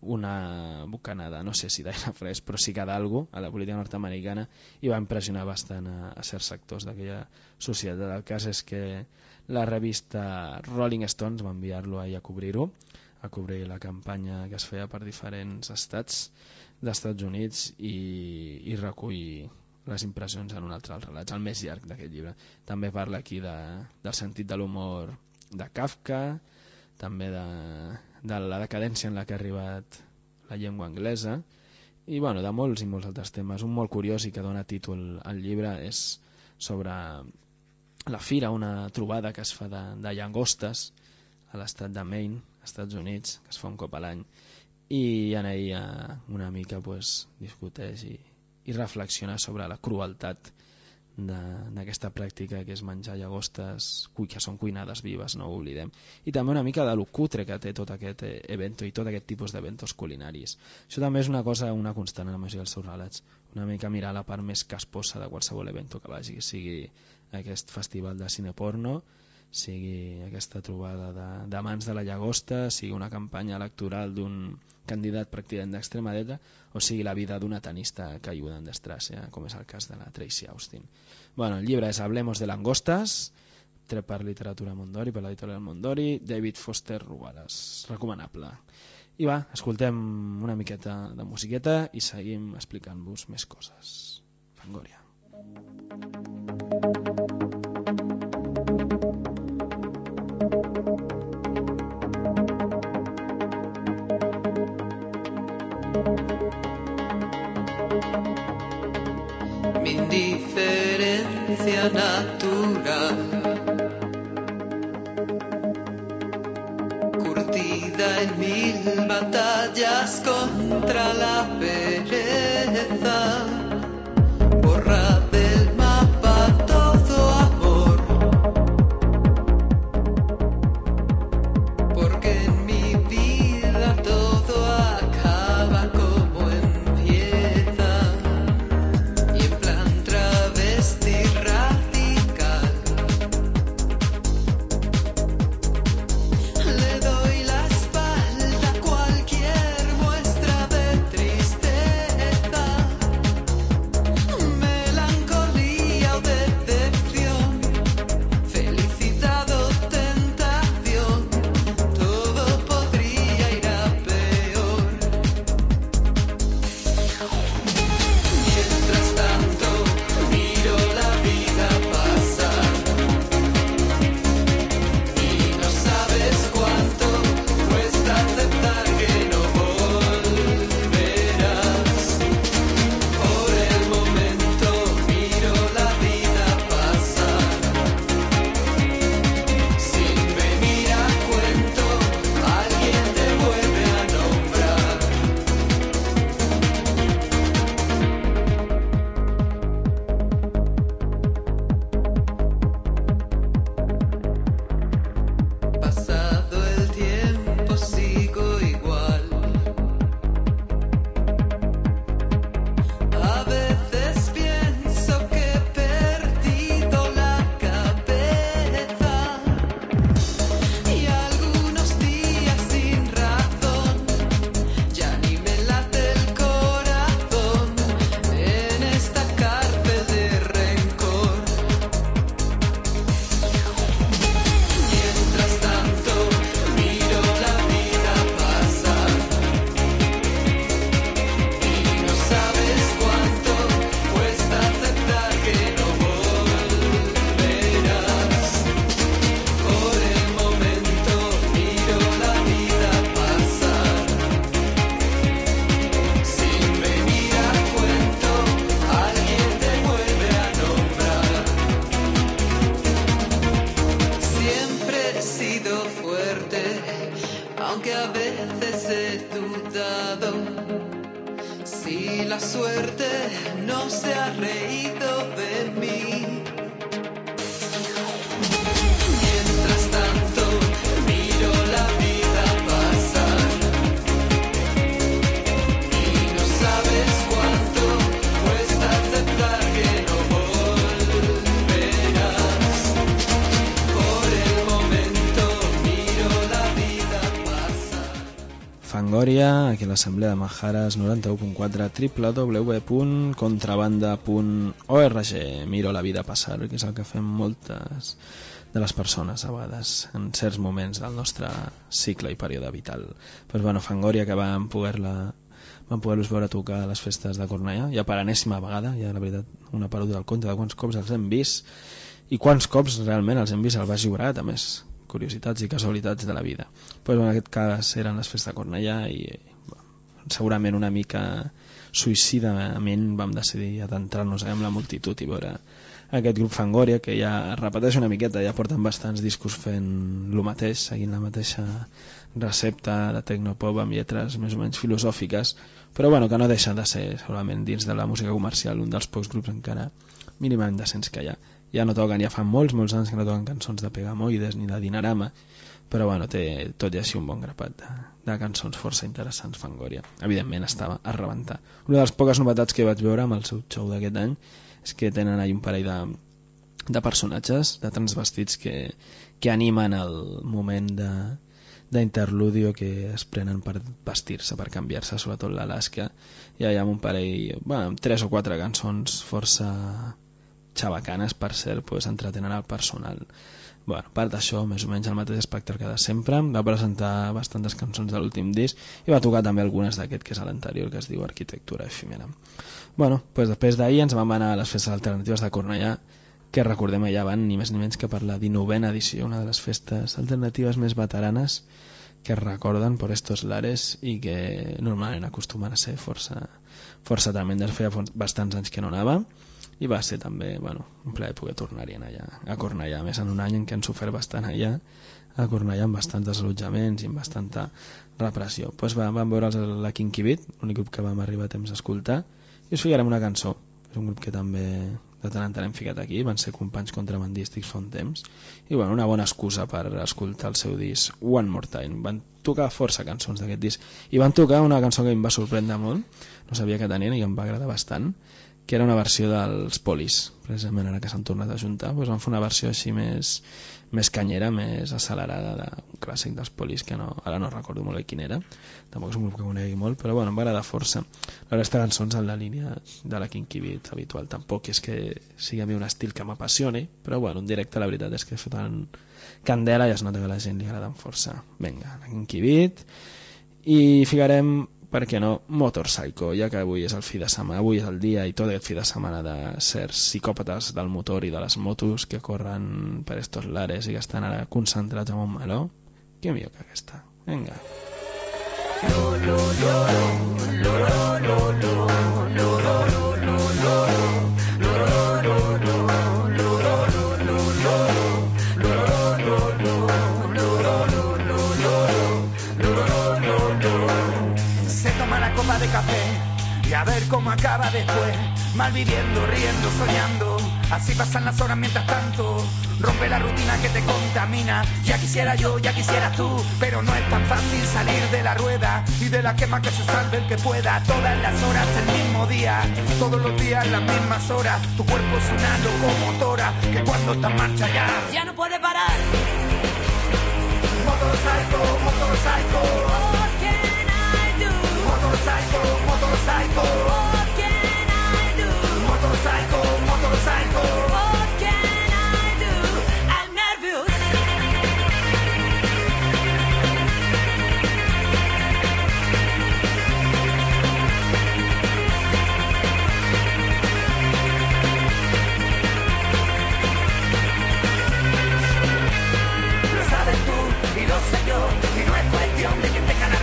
una bocanada, no sé si d'aire fresc, però sí que d'algú a la política nord-americana i va impressionar bastant a, a certs sectors d'aquella societat. El cas és que la revista Rolling Stones va enviar-lo ahir a cobrir-ho, a cobrir la campanya que es feia per diferents estats d'Estats Units i, i recull les impressions en un altre dels relats, el més llarg d'aquest llibre. També parla aquí de, del sentit de l'humor de Kafka, també de, de la decadència en la que ha arribat la llengua anglesa i bueno, de molts i molts altres temes. Un molt curiós i que dona títol al llibre és sobre la fira, una trobada que es fa de, de llangostes a l'estat de Maine, als Estats Units, que es fa un cop a l'any, i en ella una mica pues, discuteix i, i reflexiona sobre la crueltat d'aquesta pràctica que és menjar llagostes que són cuinades vives, no ho oblidem, i també una mica de lo cutre que té tot aquest evento i tot aquest tipus d'eventos culinaris. Això també és una cosa, una constant en la majoria dels seus relats, una mica mirar la part més casposa de qualsevol evento que vagi, sigui aquest festival de cine porno, sigui aquesta trobada d'amants de, de la llagosta, sigui una campanya electoral d'un candidat pràcticament d'extrema dreta, o sigui la vida d'una tenista caiguda en desgràcia, com és el cas de la Tracy Austin. Bueno, el llibre és Hablemos de Langostas, tret per Literatura Mondori, per l'editorial Mondori, David Foster Wallace, recomanable. I va, escoltem una miqueta de musiqueta i seguim explicant-vos més coses. Fangoria. Mi indiferencia natural, curtida en mil batallas contra la pereza, borra del mapa todo amor, porque en mi vida todo acaba ayudado. Si la suerte no se ha reído de mí. Mientras tanto, miro la vida pasar. Y no sabes cuánto cuesta aceptar que no volverás. Por el momento, miro la vida pasar. Fangoria, aquí a l'Assemblea de Majares, noranta-u punt quatre, w w w punt contrabanda punt org. Miro la vida passar, que és el que fem moltes de les persones a vegades en certs moments del nostre cicle i període vital. Pues bueno, Fangoria, que vam poder-la vam poder-los veure tocar a les festes de Cornellà, ja per enèsima vegada, ja la veritat una perduda del compte de quants cops els hem vist i quants cops realment els hem vist al Baix Llobregat, a més curiositats i casualitats de la vida. Pues, bueno, en aquest cas eren les festes de Cornellà i bueno, segurament una mica suïcidament vam decidir adentrar-nos amb la multitud i veure aquest grup Fangoria, que ja repeteix una miqueta, ja porten bastants discos fent el mateix, seguint la mateixa recepta de tecnopop amb lletres més o menys filosòfiques, però bueno, que no deixen de ser segurament dins de la música comercial un dels pocs grups encara mínimament decents que hi ha. Ja no toquen, ja fa molts, molts anys que no toquen cançons de Pegamoides ni de Dinarama, però bueno, té tot i així un bon grapat de, de cançons força interessants Fangoria. Evidentment estava a rebentar. Una de les poques novetats que vaig veure amb el seu show d'aquest any és que tenen ahí un parell de, de personatges, de transvestits que, que animen el moment de d'interludio que es prenen per vestir-se, per canviar-se, sobretot l'Alaska. I hi ha un parell, bueno, tres o quatre cançons força xabacanes, per cert, pues, entretenen el personal. Bueno, part d'això, més o menys el mateix espectre que de sempre. Va presentar bastantes cançons de l'últim disc i va tocar també algunes d'aquest, que és l'anterior, que es diu Arquitectura Efímera. Bueno, pues després d'ahir ens vam anar a les festes alternatives de Cornellà, que recordem allà van ni més ni menys que per la dinovena edició, una de les festes alternatives més veteranes que es recorden per estos lares i que normalment acostumen a ser força, força tremendes. Feia bastants anys que no anava i va ser també, bueno, un plaer poder tornar-hi allà a Cornellà, més en un any en què han sofert bastant allà a Cornellà amb bastants desallotjaments i amb bastanta repressió. Pues va, vam veure la Kinky Beat, l'únic grup que vam arribar a temps d'escoltar, i us ficarem una cançó. És un grup que també de tant en tant hem ficat aquí, van ser companys contrabandístics fa un temps, i bueno, una bona excusa per escoltar el seu disc One More Time. Van tocar força cançons d'aquest disc, i van tocar una cançó que em va sorprendre molt, no sabia que tenien i em va agradar bastant, que era una versió dels Polis, precisament ara que s'han tornat a juntar, doncs van fer una versió així més, més canyera, més accelerada d'un clàssic dels Polis, que no, ara no recordo molt bé quin era, tampoc és un grup que conegui molt, però bueno, em va agradar força. La resta de cançons en la línia de la Kinky Beat habitual, tampoc és que sigui a mi un estil que m'apassioni, però bueno, en directe la veritat és que foten candela i es nota que a la gent li agrada amb força. Vinga, la Kinky Beat, i ficarem, per què no, Motorcycle, ja que avui és el fi de setmana, avui és el dia i tot aquest fi de setmana de certs psicòpates del motor i de les motos que corren per estos lares i que estan ara concentrats en un meló. Què millor que aquesta? Vinga. De café y a ver cómo acaba después, mal viviendo, riendo, soñando, así pasan las horas mientras tanto, rompe la rutina que te contamina, ya quisiera yo, ya quisieras tú, pero no es tan fácil salir de la rueda y de la quema que se salve el que pueda, todas las horas el mismo día, todos los días las mismas horas, tu cuerpo es una locomotora que cuando está en marcha ya, ya no puede parar. Motorcycle, motorcycle. Motorcycle, motorcycle. What can I do? Motorcycle, motorcycle. What can I do? I'm nervous. Lo sabes tú y lo sé yo y no es cuestión de que tengan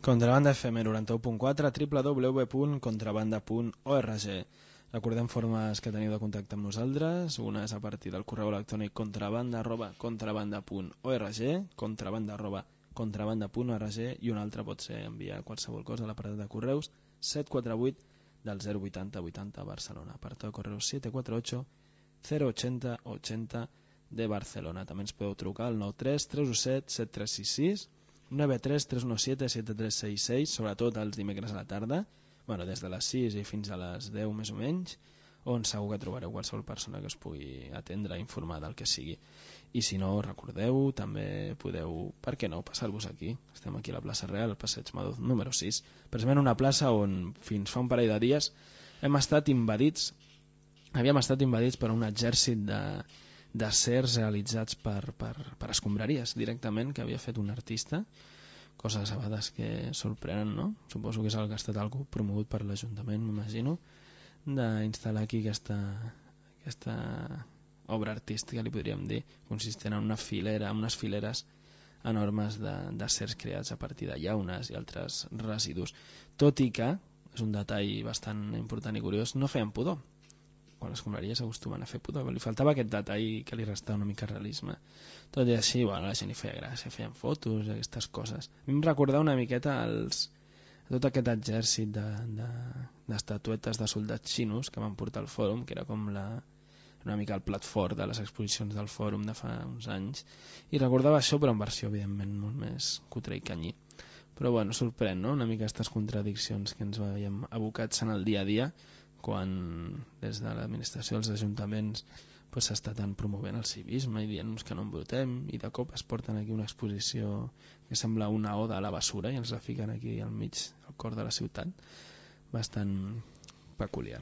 Contrabanda F M noranta-u punt quatre, w w w punt contrabanda punt org. Recordem formes que teniu de contacte amb nosaltres. Una és a partir del correu electrònic contrabanda arroba contrabanda punt org, contrabanda arroba contrabanda punt org, i una altra pot ser enviar qualsevol cosa a l'aparat de correus set quatre vuit del zero vuitanta vuitanta Barcelona. Apartat de correus set quatre ocho zero ochenta ochenta de Barcelona. També ens podeu trucar al nou tres tres u set set tres sis sis, nueve tres tres uno siete siete tres seis seis, sobretot els dimecres a la tarda, bueno, des de les sis i fins a les deu més o menys, on segur que trobareu qualsevol persona que us pugui atendre, informar del que sigui. I si no, recordeu, també podeu, per què no, passar-vos aquí. Estem aquí a la plaça Real, al passeig Maduz número sis, precisament una plaça on fins fa un parell de dies hem estat invadits, havíem estat invadits per un exèrcit de, de certs realitzats per, per, per escombraries directament que havia fet un artista, coses a vegades que sorprenen, no? Suposo que és el que ha estat algú promogut per l'Ajuntament, m'imagino, d'instal·lar aquí aquesta, aquesta obra artística, li podríem dir, consistent en una filera, en unes fileres enormes de, de certs creats a partir de llaunes i altres residus. Tot i que, és un detall bastant important i curiós, no feien pudor. Quan les escombraries acostumen a fer pudor, li faltava aquest detall que li restava una mica realisme. Tot i així, bueno, la gent hi feia gràcia, feien fotos, aquestes coses. A mi em recordava una miqueta els, tot aquest exèrcit d'estatuetes de, de, de soldats xinos que van portar al fòrum, que era com la, una mica el plat fort de les exposicions del fòrum de fa uns anys, i recordava això, però en versió evidentment molt més cutre i canyí. Però bueno, sorprèn, no?, una mica aquestes contradiccions que ens veiem abocats en el dia a dia, quan des de l'administració dels ajuntaments pues, s'està tan promovent el civisme i dient-nos que no embrutem, i de cop es porten aquí una exposició que sembla una oda a la basura i ens la fiquen aquí al mig, al cor de la ciutat, bastant peculiar.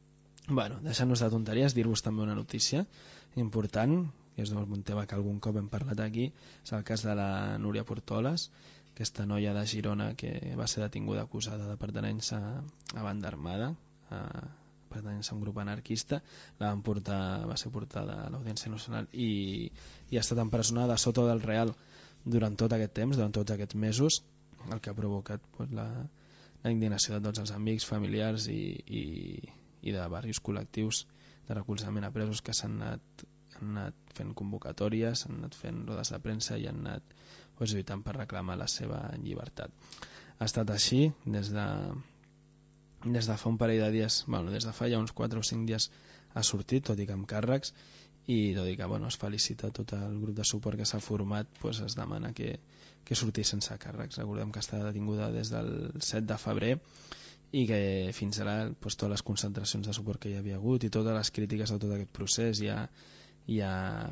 Bueno, deixant-nos de tonteries, dir-vos també una notícia important, que és un tema que algun cop hem parlat aquí, és el cas de la Núria Portoles, aquesta noia de Girona que va ser detinguda acusada de pertenença a banda armada, a pertenença a un grup anarquista. La van portar, va ser portada a l'Audiència Nacional i, i ha estat empresonada sota del Real durant tot aquest temps, durant tots aquests mesos, el que ha provocat pues, la, la indignació de tots els amics, familiars i, i, i de diversos col·lectius de recolzament a presos que s'han anat, han anat fent convocatòries, han anat fent rodes de premsa i han anat pues, lluitant per reclamar la seva llibertat. Ha estat així des de des de fa un parell de dies, bueno, des de fa ja uns quatre o cinc dies ha sortit, tot i que amb càrrecs, i tot i que bueno, es felicita tot el grup de suport que s'ha format, pues es demana que, que sortís sense càrrecs. Recordem que està detinguda des del set de febrer i que fins ara pues, totes les concentracions de suport que hi havia hagut i totes les crítiques a tot aquest procés ja, ja,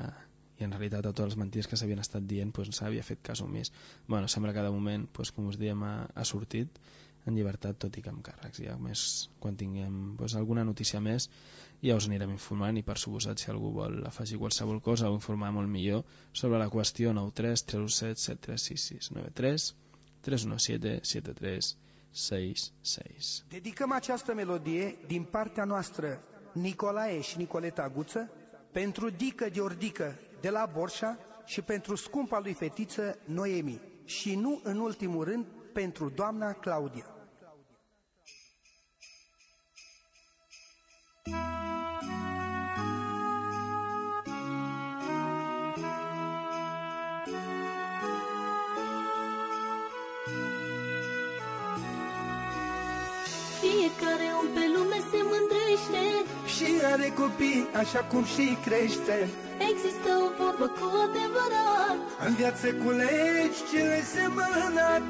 i en realitat a totes les mentides que s'havien estat dient pues, s'havia fet cas omís. Bueno, sembla que de moment, pues, com us diem, ha, ha sortit en llibertat, tot i que amb càrrecs. Ja més, quan tinguem pues, alguna notícia més ja us anirem informant, i per suposat si algú vol afegir qualsevol cosa o informar molt millor sobre la qüestió, nou tres tres u set set tres sis sis, nueve tres tres uno siete siete tres seis seis. Dedicăm această melodie din partea noastră Nicolae și Nicoleta Guță pentru Dică Georgică de la Borșa și pentru scumpa lui fetiță Noemi și nu în ultimul rând pentru doamna Claudia. Fiecare om pe lume se mândrește și are copii așa cum și crește. Există o vorbă cu adevărat: în viață culegi cele semănat.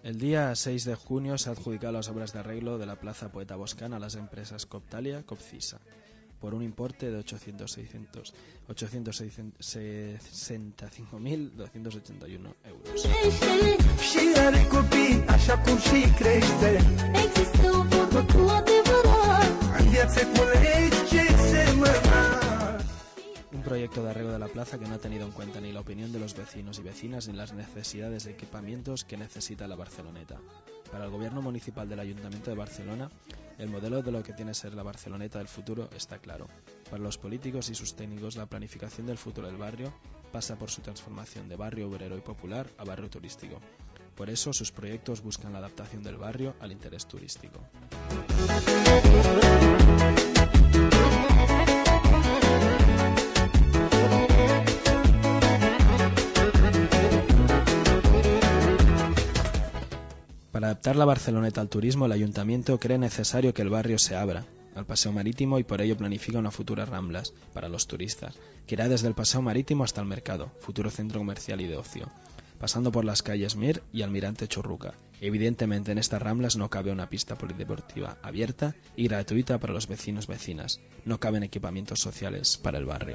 El día seis de junio se adjudicado las obras de arreglo de la Plaza Poeta Boscán a las empresas Coptalia, Copcisa, por un importe de ochocientos sesenta y cinco mil doscientos ochenta y uno euros. Și are copii așa cum și crește. Există un vorbă adevărat. În viață colegi ce semăna. Un proyecto de arreglo de la plaza que no ha tenido en cuenta ni la opinión de los vecinos y vecinas ni las necesidades de equipamientos que necesita la Barceloneta. Para el gobierno municipal del Ayuntamiento de Barcelona, el modelo de lo que tiene que ser la Barceloneta del futuro está claro. Para los políticos y sus técnicos, la planificación del futuro del barrio pasa por su transformación de barrio obrero y popular a barrio turístico. Por eso, sus proyectos buscan la adaptación del barrio al interés turístico. Para adaptar la Barceloneta al turismo, el Ayuntamiento cree necesario que el barrio se abra al paseo marítimo y por ello planifica una futura Ramblas para los turistas, que irá desde el paseo marítimo hasta el mercado, futuro centro comercial y de ocio, pasando por las calles Mir y Almirante Churruca. Evidentemente en estas Ramblas no cabe una pista polideportiva abierta y gratuita para los vecinos vecinas, no caben equipamientos sociales para el barrio.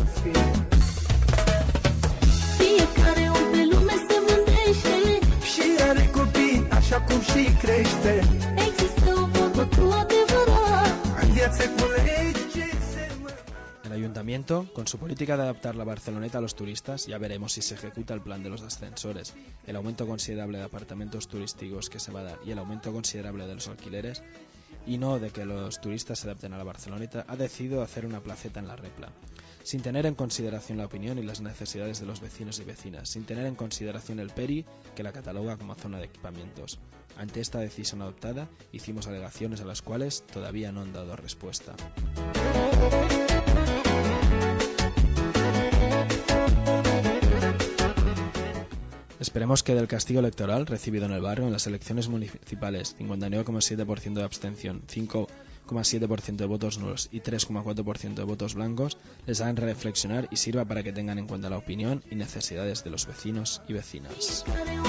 Așa cum și crește. Există o vorbă cu adevărat. În viață colegi El Ayuntamiento, con su política de adaptar la Barceloneta a los turistas, ya veremos si se ejecuta el plan de los ascensores, el aumento considerable de apartamentos turísticos que se va a dar y el aumento considerable de los alquileres, y no de que los turistas se adapten a la Barceloneta, ha decidido hacer una placeta en la Repla, sin tener en consideración la opinión y las necesidades de los vecinos y vecinas, sin tener en consideración el Peri, que la cataloga como zona de equipamientos. Ante esta decisión adoptada, hicimos alegaciones a las cuales todavía no han dado respuesta. Esperemos que del castigo electoral recibido en el barrio en las elecciones municipales, cincuenta y nueve coma siete por ciento de abstención, cinco coma siete por ciento de votos nulos y tres coma cuatro por ciento de votos blancos, les hagan reflexionar y sirva para que tengan en cuenta la opinión y necesidades de los vecinos y vecinas.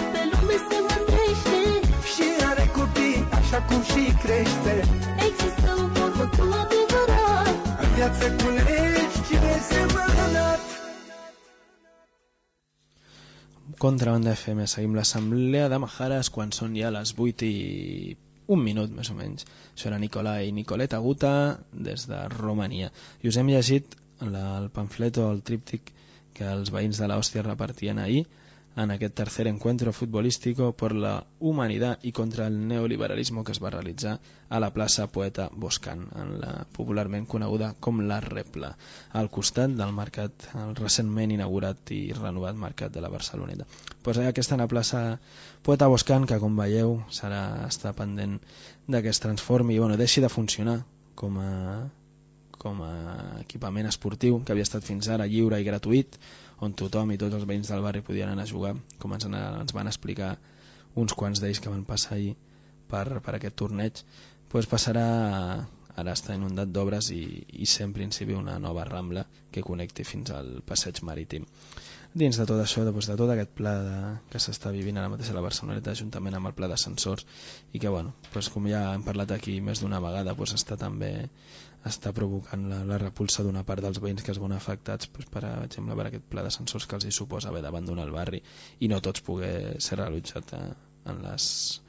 Contrabanda F M, seguim l'assemblea de Majares quan són ja les vuit i un minut més o menys. Això era Nicolai i Nicoleta Guta des de Romania. I us hem llegit la, el pamflet o el tríptic que els veïns de l'Hòstia repartien ahir en aquest tercer encuentro futbolístico por la humanidad y contra el neoliberalismo que es va realitzar a la plaça Poeta Boscán, en la popularment coneguda com la Repla, al costat del mercat, el recentment inaugurat i renovat mercat de la Barceloneta. Pues aquesta és la plaça Poeta Boscán, que com veieu serà estar pendent de que es transformi i bueno, deixi de funcionar com a, com a equipament esportiu que havia estat fins ara lliure i gratuït, on tothom i tots els veïns del barri podien anar a jugar, com ens, ens van explicar uns quants d'ells que van passar ahir per, per aquest torneig, doncs passarà a, ara està inundat d'obres i, i ser en principi una nova Rambla que connecti fins al passeig marítim. Dins de tot això, doncs, de tot aquest pla de, que s'està vivint ara mateix a la Barceloneta, juntament amb el pla d'ascensors, i que, bueno, doncs, com ja hem parlat aquí més d'una vegada, doncs, està també està provocant la, la repulsa d'una part dels veïns que es veuen afectats, doncs, per exemple, per aquest pla d'ascensors que els hi suposa haver d'abandonar el barri i no tots poder ser reallotjats en, les,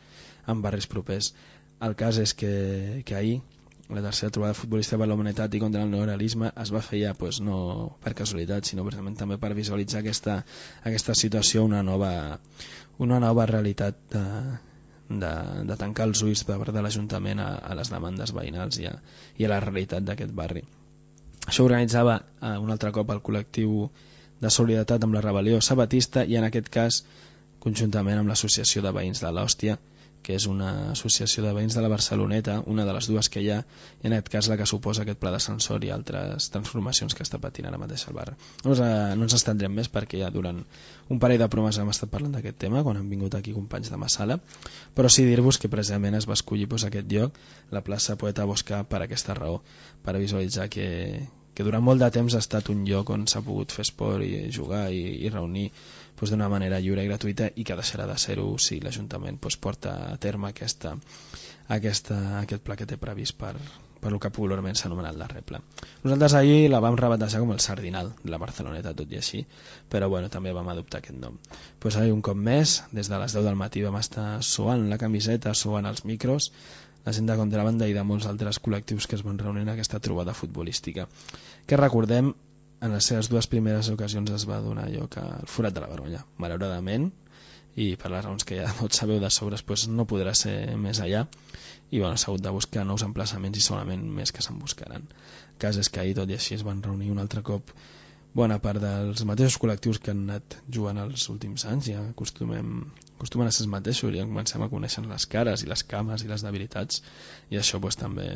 en barris propers. El cas és que, que ahir la tercera trobada futbolista per la humanitat i contra el neoliberalisme es va fer ja pues, no per casualitat, sinó precisament també per visualitzar aquesta, aquesta situació, una nova, una nova realitat de, de, de tancar els ulls per part de l'Ajuntament a, a les demandes veïnals i a, i a la realitat d'aquest barri. Això organitzava eh, un altre cop el col·lectiu de solidaritat amb la rebel·lió sabatista i en aquest cas conjuntament amb l'Associació de Veïns de l'Hòstia, que és una associació de veïns de la Barceloneta, una de les dues que hi ha, i en aquest cas la que suposa aquest pla d'ascensor i altres transformacions que està patint ara mateix al barri. No, no ens estendrem més perquè ja durant un parell de programes hem estat parlant d'aquest tema quan han vingut aquí companys de Massala, però sí dir-vos que precisament es va escollir pues, aquest lloc, la plaça Poeta Boscà, per aquesta raó, per visualitzar que, que durant molt de temps ha estat un lloc on s'ha pogut fer esport i jugar i, i reunir doncs, d'una manera lliure i gratuïta, i que deixarà de ser-ho si l'Ajuntament doncs, porta a terme aquesta, aquesta, aquest pla que té previst per, per el que popularment s'ha anomenat la Repla. Nosaltres ahir la vam rebatejar com el Sardinal de la Barceloneta, tot i així, però bueno, també vam adoptar aquest nom. Pues ahir un cop més, des de les deu del matí vam estar suant la camiseta, suant els micros, la gent de Contrabanda i de molts altres col·lectius que es van reunir en aquesta trobada futbolística, que recordem, en les seves dues primeres ocasions es va donar lloc al Forat de la Vergonya. Malauradament, i per les raons que ja tots sabeu de sobres, pues no podrà ser més allà, i bueno, s'ha hagut de buscar nous emplaçaments i segurament més que se'n buscaran. El cas és que ahir, tot i així, es van reunir un altre cop bona part dels mateixos col·lectius que han anat jugant els últims anys. Ja acostumem, acostumen a ser els mateixos, ja comencem a conèixer les cares i les cames i les debilitats, i això pues, també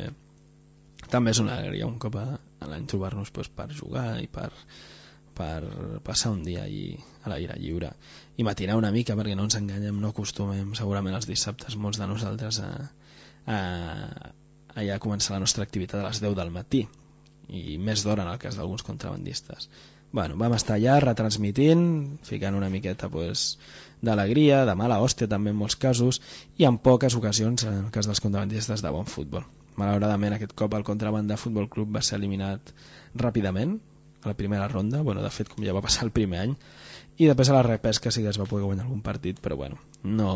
també és una alegria un cop a, a l'any trobar-nos pues, per jugar i per, per passar un dia i a l'aire lliure i matinar una mica, perquè no ens enganyem, no acostumem segurament els dissabtes molts de nosaltres a, a, a ja començar la nostra activitat a les deu del matí, i més d'hora en el cas d'alguns contrabandistes. Bueno, vam estar allà retransmitint, ficant una miqueta pues, d'alegria, de mala hòstia també en molts casos, i en poques ocasions en el cas dels contrabandistes de bon futbol. Malauradament aquest cop el Contrabanda Futbol Club va ser eliminat ràpidament a la primera ronda, bueno, de fet com ja va passar el primer any, i després a la repesca sí que es va poder guanyar algun partit, però bueno, no,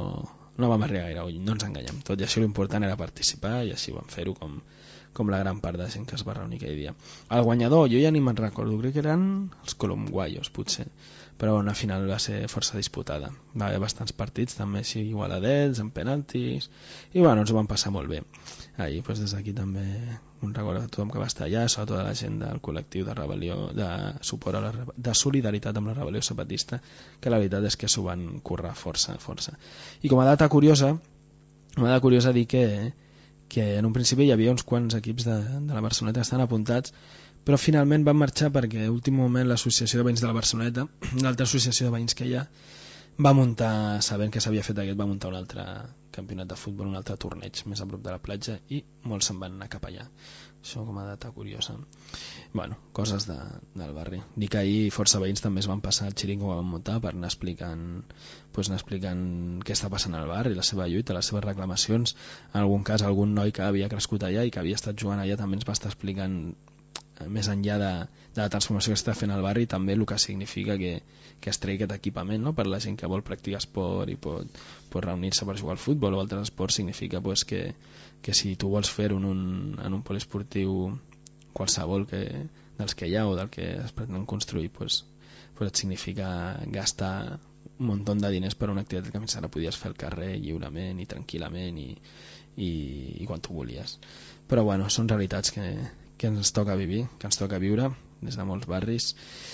no vam arribar gaire ull, no ens enganyem. Tot i així l'important era participar i així vam fer-ho com, com la gran part de gent que es va reunir aquell dia. El guanyador, jo ja ni me'n recordo, crec que eren els colomguaios potser, però una final va ser força disputada. Va haver bastants partits, també així igualadets, amb penaltis, i bueno, ens ho vam passar molt bé. Ahir, doncs, des d'aquí també un record a tothom que va estar allà, sobretot a la gent del col·lectiu de rebel·lió, de suport a la, de solidaritat amb la rebel·lió zapatista, que la veritat és que s'ho van currar força, força. I com a data curiosa, com a data curiosa dir que, que en un principi hi havia uns quants equips de, de la Barceloneta que estan apuntats, però finalment van marxar perquè a últim moment l'associació de veïns de la Barceloneta, l'altra associació de veïns que hi ha, va muntar, sabent que s'havia fet aquest, va muntar un altre campionat de futbol, un altre torneig més a prop de la platja, i molts se'n van anar cap allà. Això com a data curiosa. Bueno, coses de, del barri. Dic que ahir força veïns també es van passar el xiringo que van muntar per anar explicant, pues, anar explicant què està passant al barri, la seva lluita, les seves reclamacions. En algun cas algun noi que havia crescut allà i que havia estat jugant allà també ens va estar explicant més enllà de, de la transformació que està fent el barri, també el que significa que, que es tregui aquest equipament, no? Per la gent que vol practicar esport i pot, pot reunir-se per jugar al futbol o altres esports, significa pues, que, que si tu vols fer-ho en un, en un poliesportiu qualsevol que, dels que hi ha o del que es pretenen construir, pues, pues et significa gastar un munt de diners per una activitat que més ara podies fer al carrer lliurement i tranquil·lament i, i, i quan tu volies. Però bueno, són realitats que que ens toca vivir, que ens toca viure des de molts barris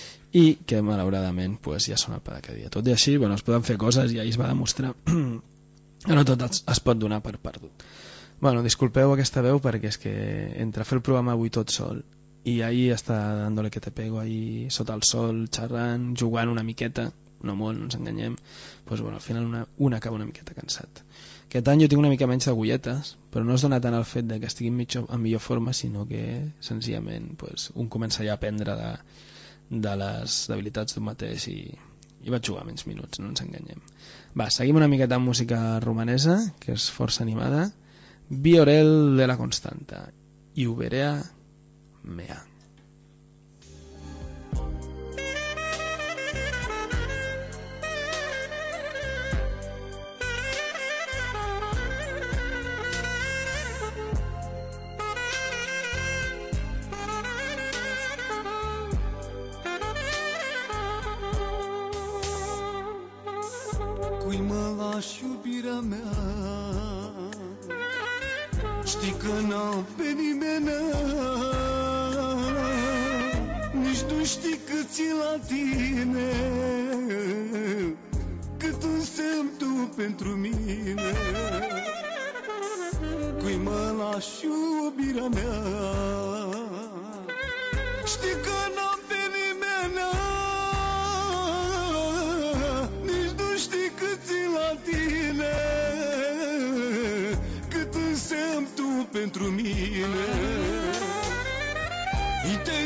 i que malauradament pues, ja són el pa de cada dia. Tot i així, bueno, es poden fer coses i ahir es va demostrar que no tot es pot donar per perdut. Bueno, disculpeu aquesta veu perquè és que entre fer el programa avui tot sol i ahir estar dándole que te pego ahir sota el sol, xerrant, jugant una miqueta, no molt, no ens enganyem, pues, bueno, al final una, una acaba una miqueta cansat. Aquest any jo tinc una mica menys d'agulletes, però no es dona tant el fet de que estigui en millor, en millor forma, sinó que senzillament pues, un comença ja a aprendre de, de les debilitats d'un mateix i, i vaig jugar menys minuts, no ens enganyem. Va, seguim una miqueta amb música romanesa, que és força animada. Viorel de la Constanta, Iuberea mea. Lași iubirea mea, știi că n-am pe nimeni, nici nu știi cât țin la tine, cât însemn tu pentru mine. Cui mă lași iubirea mea, știi că n-am pe nimeni, tine, cât însemn tu pentru mine. I te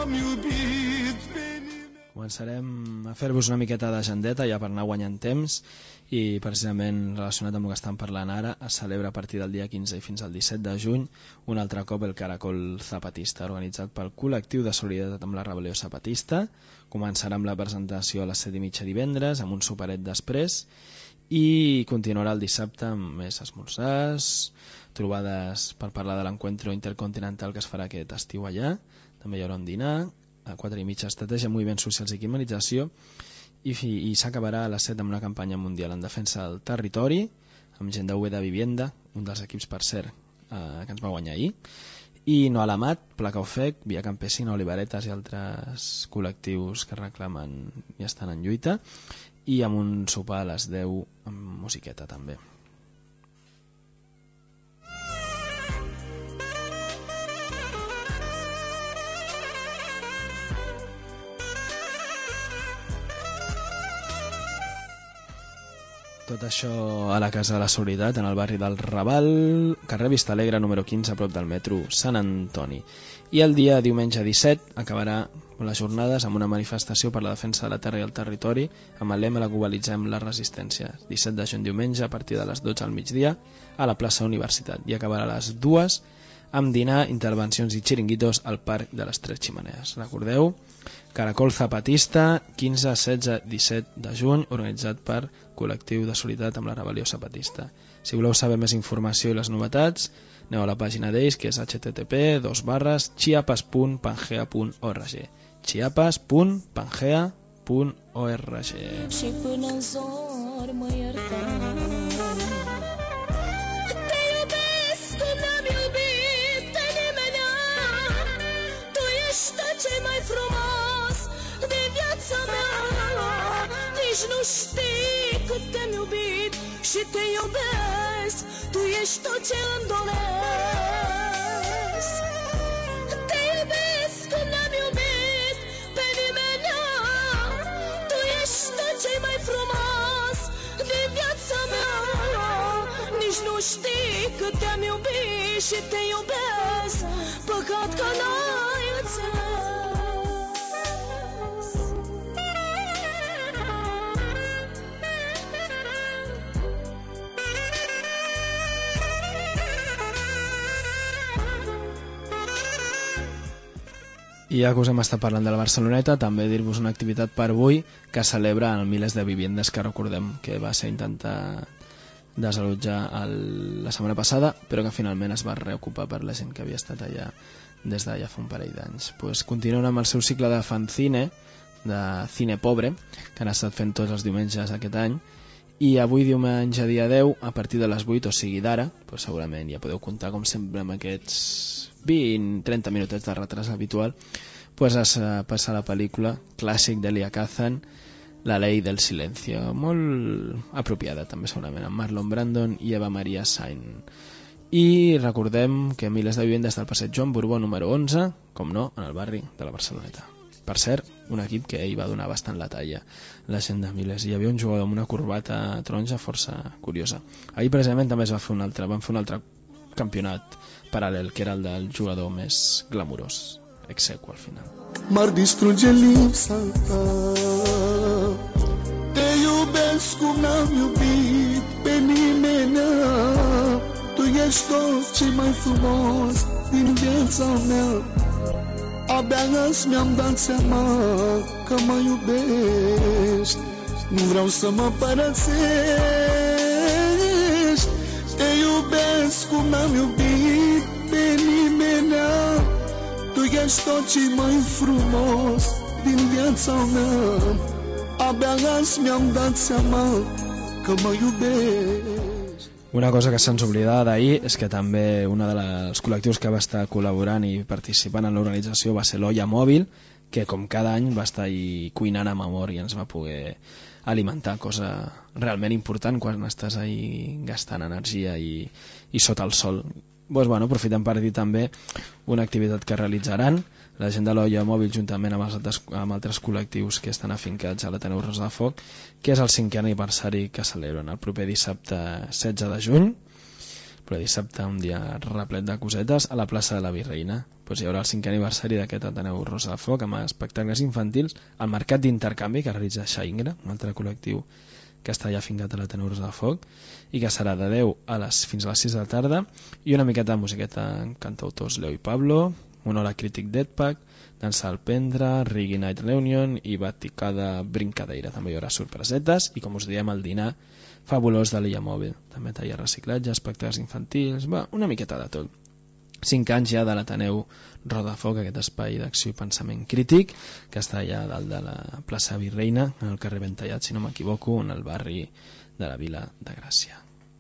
n-am iubit pe Començarem a fer-vos una miqueta d'agendeta ja per anar guanyant temps i precisament relacionat amb el que estan parlant ara es celebra a partir del dia quinze i fins al disset de juny un altre cop el Caracol Zapatista organitzat pel col·lectiu de solidaritat amb la rebel·lió zapatista. Començarà amb la presentació a les set i mitja divendres amb un superet després i continuarà el dissabte amb més esmorzars, trobades per parlar de l'encuentro intercontinental que es farà aquest estiu allà, també hi haurà un dinar a quatre i mitja, estratègia, moviments socials i criminalització i, i s'acabarà a les set amb una campanya mundial en defensa del territori amb gent d'U E de Vivienda, un dels equips per cert eh, que ens va guanyar ahir, i No a l'Amat, Placa Ofec, Via Campesina, Olivaretes i altres col·lectius que reclamen i estan en lluita, i amb un sopar a les deu amb musiqueta també. Tot això a la Casa de la Solidaritat, en el barri del Raval, carrer Vista Alegre, número quinze, a prop del metro Sant Antoni. I el dia diumenge disset acabarà les jornades amb una manifestació per la defensa de la terra i el territori amb el lema La globalitzem la resistència. disset de juny diumenge a partir de les dotze al migdia a la plaça Universitat. I acabarà a les dues amb dinar, intervencions i xiringuitos al Parc de les Tres Ximenees. Recordeu, Caracol Zapatista, quinze, setze, disset de juny, organitzat per Col·lectiu de Solidaritat amb la Rebel·lió Zapatista. Si voleu saber més informació i les novetats, aneu a la pàgina d'ells, que és hache te te pe dos barres chiapas punt pangea punt org chiapas punt pangea punt org. Și până în zor mă ierta. Te iubesc cum n-am iubit pe nimeni. Tu ești tot ce mai frumos din viața mea. Nici nu știi cât te-am iubit și te iubesc. Tu ești tot ce îmi doresc. Te iubesc cum n-am iubit pe nimeni. Tu ești tot ce mai frumos din viața mea. Nici nu știi cât te-am iubit și te iubesc. Păcat că n-ai înțeles. I ja que us hem estat parlant de la Barceloneta, també dir-vos una activitat per avui que celebra el Miles de Viviendes, que recordem que va ser intentar desallotjar el, la setmana passada, però que finalment es va reocupar per la gent que havia estat allà des de ja fa un parell d'anys. Pues continuen amb el seu cicle de fanzine, de cine pobre, que han estat fent tots els diumenges aquest any, i avui diumenge dia deu, a partir de les vuit, o sigui d'ara, pues segurament ja podeu comptar com sempre amb aquests vint a trenta minutets de retras habitual, pues es passa la pel·lícula clàssic d'Elia Kazan, La ley del silencio, molt apropiada també segurament, amb Marlon Brandon i Eva Maria Saint. I recordem que Miles de Viviendes del passeig Joan Borbó número onze, com no, en el barri de la Barceloneta. Per cert, un equip que hi va donar bastant la talla, la gent de Miles. Hi havia un jugador amb una corbata taronja força curiosa. Ahir precisament també es va fer un altre, van fer un altre campionat paral·lel, que era el del jugador més glamurós, execu al final. M-ar distruge lipsa ta. Te iubesc cum n-am iubit pe nimeni. Tu ești tot ce mai frumos din viața mea. Abia azi mi-am dat seama că mă iubești. Nu vreau să mă părăsești. Te iubesc cum n-am iubit pe nimeni. Tu ești tot ce mai frumos din viața mea. Abia azi mi-am dat seama că mă iubești. Una cosa que se'ns oblidava d'ahir és que també un dels col·lectius que va estar col·laborant i participant en l'organització va ser l'Olla Mòbil, que com cada any va estar ahí cuinant amb amor i ens va poder alimentar, cosa realment important quan estàs ahí gastant energia i, i sota el sol. Pues, bueno, aprofitem per dir també una activitat que realitzaran la gent de l'Olla Mòbil juntament amb, els altres, amb altres col·lectius que estan afincats a l'Ateneu Rosa de Foc, que és el cinquè aniversari que celebren el proper dissabte setze de juny. però dissabte, un dia replet de cosetes, a la plaça de la Virreina. Pues hi haurà el cinquè aniversari d'aquest Ateneu Rosa de Foc, amb espectacles infantils, el mercat d'intercanvi que realitza Xaingra, un altre col·lectiu que està ja fincat a l'Ateneu Rosa de Foc, i que serà de deu a les, fins a les sis de la tarda, i una miqueta de musiqueta en cantautors Leo i Pablo, Monola Crític Deadpack, Dansa al Pendre, Reggae Night Reunion i Vaticada Brincadeira. També hi haurà sorpresetes i, com us diem, el dinar fabulós de l'Illa Mòbil. També taller reciclatge, espectacles infantils, va, una miqueta de tot. Cinc anys ja de l'Ateneu Roda de Foc, aquest espai d'acció i pensament crític, que està allà dalt de la plaça Virreina, en el carrer Ventallat, si no m'equivoco, en el barri de la Vila de Gràcia.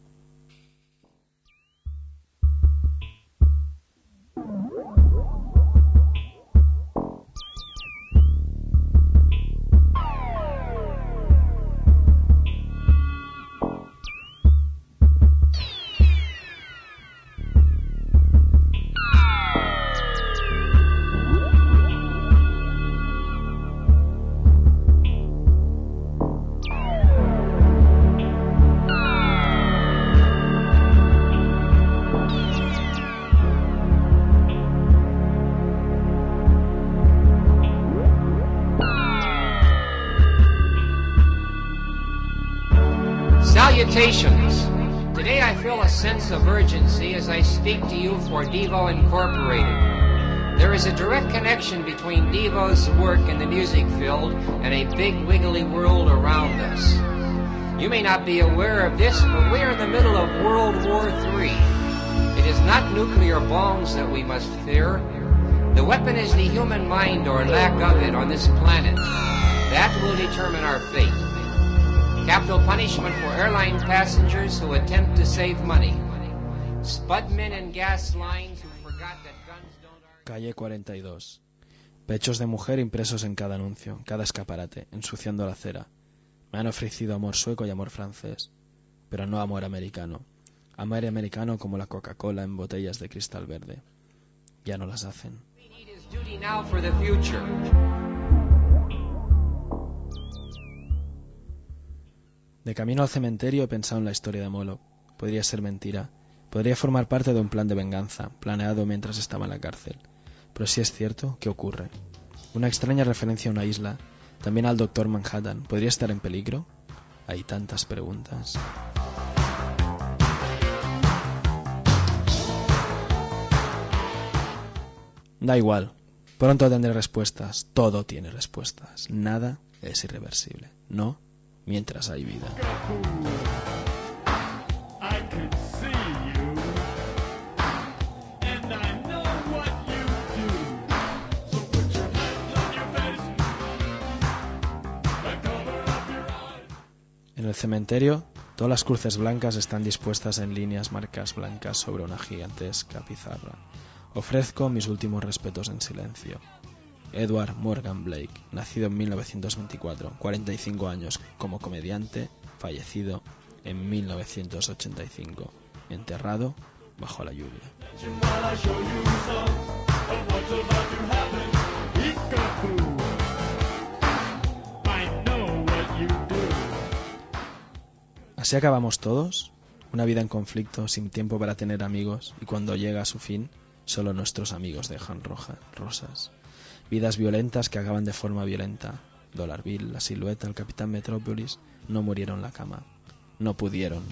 Salutations. Today I feel a sense of urgency as I speak to you for Devo Incorporated. There is a direct connection between Devo's work in the music field and a big wiggly world around us. You may not be aware of this, but we are in the middle of World War Three. It is not nuclear bombs that we must fear. The weapon is the human mind or lack of it on this planet. That will determine our fate. Capital punishment for airline passengers who attempt to save money. Spudmen and gas lines who forgot that guns don't... Calle cuarenta y dos. Pechos de mujer impresos en cada anuncio, cada escaparate, ensuciando la acera. Me han ofrecido amor sueco y amor francés, pero no amor americano. Amor americano como la Coca-Cola en botellas de cristal verde. Ya no las hacen. Duty now for the future. De camino al cementerio he pensado en la historia de Moloch. Podría ser mentira. Podría formar parte de un plan de venganza, planeado mientras estaba en la cárcel. Pero si es cierto, ¿qué ocurre? Una extraña referencia a una isla, también al Doctor Manhattan. ¿Podría estar en peligro? Hay tantas preguntas. Da igual. Pronto tendré respuestas. Todo tiene respuestas. Nada es irreversible. No mientras hay vida. En el cementerio, todas las cruces blancas están dispuestas en líneas marcas blancas sobre una gigantesca pizarra. Ofrezco mis últimos respetos en silencio. Edward Morgan Blake, nacido en mil novecientos veinticuatro, cuarenta y cinco años como comediante, fallecido en mil novecientos ochenta y cinco, enterrado bajo la lluvia. Así acabamos todos, una vida en conflicto, sin tiempo para tener amigos, y cuando llega a su fin, solo nuestros amigos dejan roja, rosas. Vidas violentas que acaban de forma violenta. Dollar Bill, la silueta, el Capitán Metrópolis no murieron en la cama. No pudieron.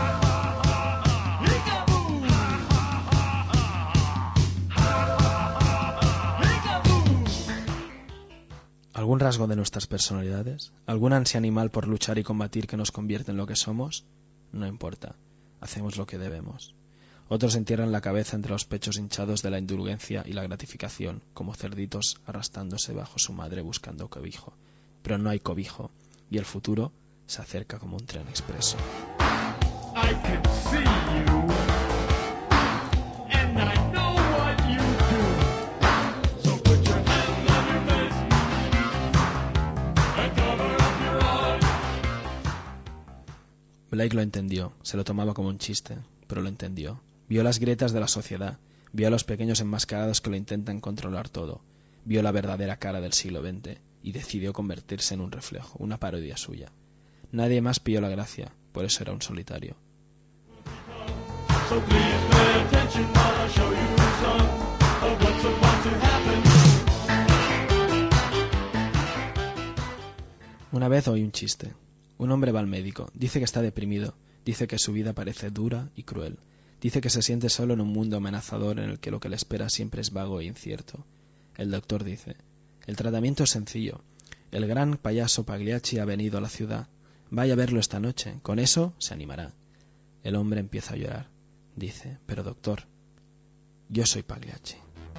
¿Algún rasgo de nuestras personalidades? ¿Algún ansia animal por luchar y combatir que nos convierte en lo que somos? No importa. Hacemos lo que debemos. Otros entierran la cabeza entre los pechos hinchados de la indulgencia y la gratificación, como cerditos arrastrándose bajo su madre buscando cobijo. Pero no hay cobijo, y el futuro se acerca como un tren expreso. Blake lo entendió, se lo tomaba como un chiste, pero lo entendió. Vio las grietas de la sociedad, vio a los pequeños enmascarados que lo intentan controlar todo, vio la verdadera cara del siglo veinte y decidió convertirse en un reflejo, una parodia suya. Nadie más pilló la gracia, por eso era un solitario. So please pay attention while I show you some of what's about to happen. Una vez oí un chiste. Un hombre va al médico, dice que está deprimido, dice que su vida parece dura y cruel, dice que se siente solo en un mundo amenazador en el que lo que le espera siempre es vago e incierto. El doctor dice, el tratamiento es sencillo, el gran payaso Pagliacci ha venido a la ciudad, vaya a verlo esta noche, con eso se animará. El hombre empieza a llorar, dice, pero doctor, yo soy Pagliacci.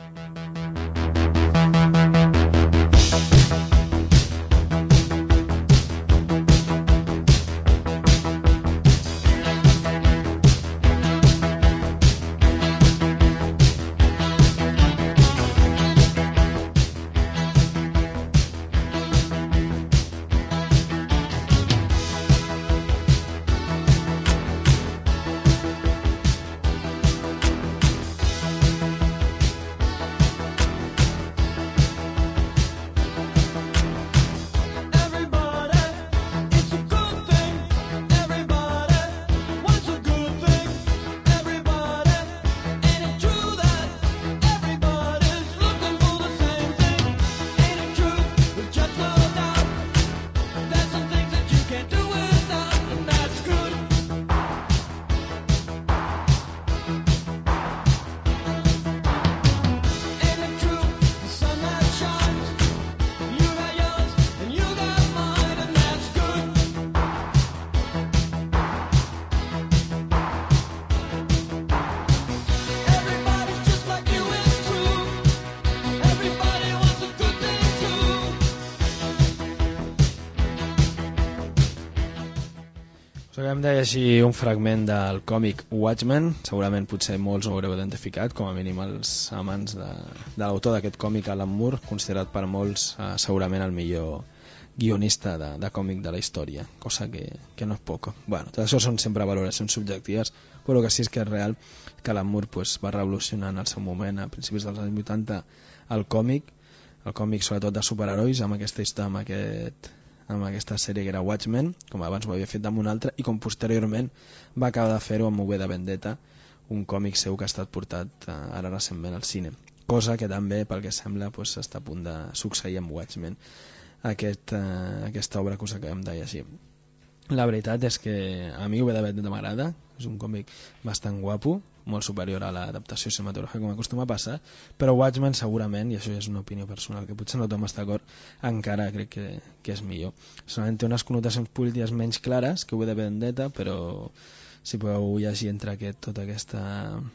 Us acabem de llegir un fragment del còmic Watchmen, segurament potser molts ho haureu identificat, com a mínim els amants de, de l'autor d'aquest còmic, Alan Moore, considerat per molts eh, segurament el millor guionista de, de còmic de la història, cosa que, que no és poco. Bueno, tot això són sempre valoracions subjectives, però el que sí és que és real que Alan Moore pues, va revolucionar en el seu moment, a principis dels anys vuitanta, el còmic, el còmic sobretot de superherois, amb aquesta història, amb aquest... amb aquesta sèrie que era Watchmen, com abans ho havia fet amb una altra, i com posteriorment va acabar de fer-ho amb V de Vendetta, un còmic seu que ha estat portat eh, ara recentment al cine, cosa que també, pel que sembla, pues, està a punt de succeir amb Watchmen, aquest, eh, aquesta obra que us acabem de llegir. La veritat és que a mi V de Vendetta m'agrada, és un còmic bastant guapo, molt superior a l'adaptació cinematogràfica com acostuma a passar, però Watchmen segurament, i això és una opinió personal que potser no tothom està d'acord, encara crec que, que és millor. Solament té unes connotacions polítiques menys clares que V de Vendetta, però si podeu llegir entre aquest, tota aquesta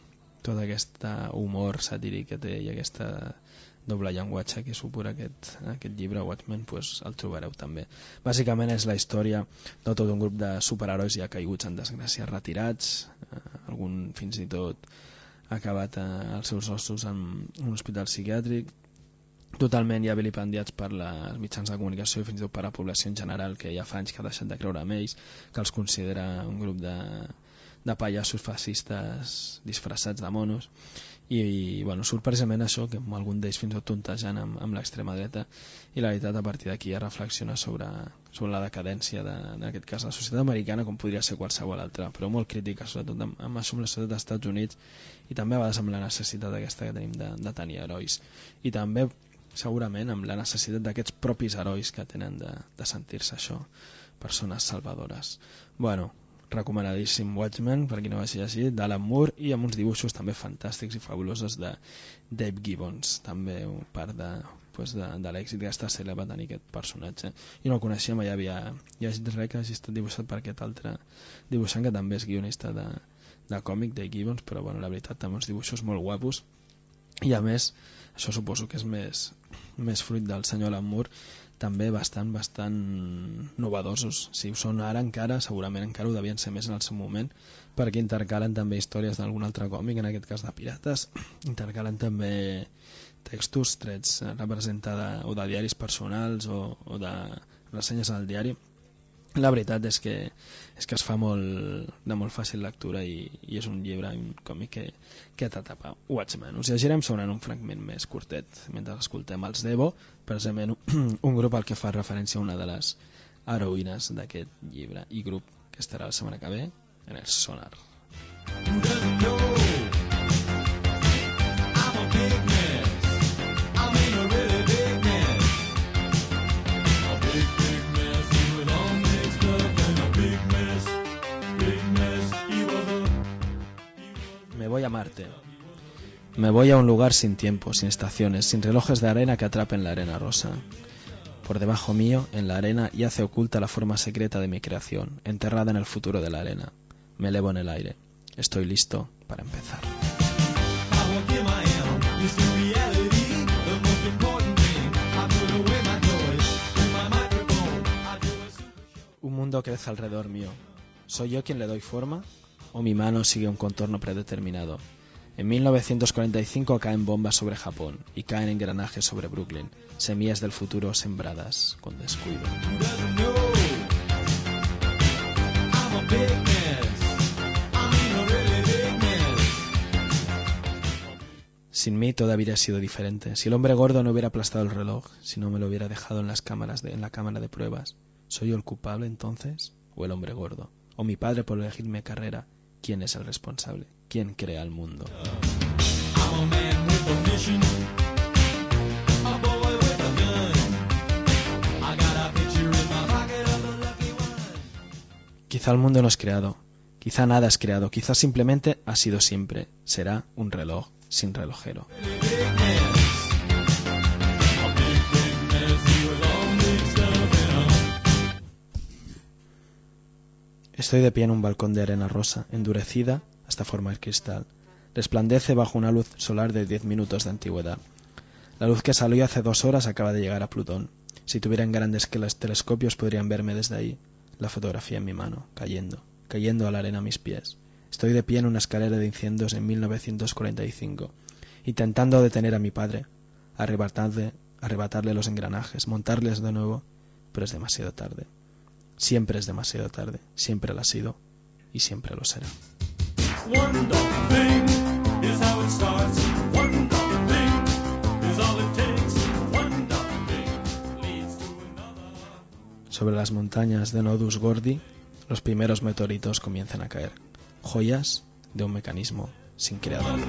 tot aquest humor satíric que té i aquesta doble llenguatge que supura aquest, aquest llibre Watchmen, pues, el trobareu també. Bàsicament és la història de tot un grup de superherois ja caiguts en desgràcia, retirats, eh, algun fins i tot ha acabat eh, els seus ossos en un hospital psiquiàtric, totalment ja vilipendiats per les mitjans de comunicació i fins i tot per la població en general, que ja fa anys que ha deixat de creure en ells, que els considera un grup de, de pallassos fascistes disfressats de monos. I, i bueno, surt precisament això, que algun d'ells fins i tot tontejant amb, amb l'extrema dreta, i la veritat a partir d'aquí ja reflexiona sobre, sobre la decadència de, en aquest cas la societat americana, com podria ser qualsevol altra, però molt crítica sobretot amb, amb això amb la societat dels Estats Units, i també a vegades amb la necessitat aquesta que tenim de, de tenir herois, i també segurament amb la necessitat d'aquests propis herois que tenen de, de sentir-se això, persones salvadores. Bueno, recomanadíssim Watchmen, per qui no vagi llegir, d'Alan Moore, i amb uns dibuixos també fantàstics i fabulosos de Dave Gibbons, també part de, pues de, de l'èxit que està sèrie va tenir aquest personatge. I no el coneixíem, ja havia llegit res que hagi estat dibuixat per aquest altre dibuixant que també és guionista de, de còmic, Dave Gibbons, però bueno, la veritat també uns dibuixos molt guapos, i a més, això suposo que és més, més fruit del senyor Alan Moore, també bastant, bastant novedosos. Si ho són ara encara, segurament encara ho devien ser més en el seu moment, perquè intercalen també històries d'algun altre còmic, en aquest cas de pirates, intercalen també textos trets representada o de diaris personals o, o de ressenyes al diari. La veritat és que, és que es fa molt, de molt fàcil lectura i, i és un llibre, un còmic que, que t'atrapa. Watchmen. Us llegirem sobre un fragment més curtet mentre escoltem els Devo, precisament un grup al que fa referència a una de les heroïnes d'aquest llibre i grup que estarà la setmana que ve en el Sonar. Me voy a Marte. Me voy a un lugar sin tiempo, sin estaciones, sin relojes de arena que atrapen la arena rosa. Por debajo mío, en la arena, yace oculta la forma secreta de mi creación, enterrada en el futuro de la arena. Me elevo en el aire. Estoy listo para empezar. Un mundo crece alrededor mío. ¿Soy yo quien le doy forma? ¿O mi mano sigue un contorno predeterminado? En mil novecientos cuarenta y cinco caen bombas sobre Japón y caen engranajes sobre Brooklyn, semillas del futuro sembradas con descuido. Sin mí todo habría sido diferente. Si el hombre gordo no hubiera aplastado el reloj, si no me lo hubiera dejado en las cámaras de, en la cámara de pruebas, ¿soy yo el culpable entonces? ¿O el hombre gordo? ¿O mi padre por elegirme carrera? ¿Quién es el responsable? ¿Quién crea el mundo? Quizá el mundo no es creado, quizá nada es creado, quizá simplemente ha sido siempre, será un reloj sin relojero. Estoy de pie en un balcón de arena rosa, endurecida hasta formar cristal. Resplandece bajo una luz solar de diez minutos de antigüedad. La luz que salió hace dos horas acaba de llegar a Plutón. Si tuvieran grandes telescopios podrían verme desde ahí. La fotografía en mi mano, cayendo, cayendo a la arena a mis pies. Estoy de pie en una escalera de incendios en mil novecientos cuarenta y cinco, intentando detener a mi padre, arrebatarle, arrebatarle los engranajes, montarles de nuevo, pero es demasiado tarde. Siempre es demasiado tarde, siempre lo ha sido y siempre lo será. Sobre las montañas de Nodus Gordi, los primeros meteoritos comienzan a caer, joyas de un mecanismo sin creador.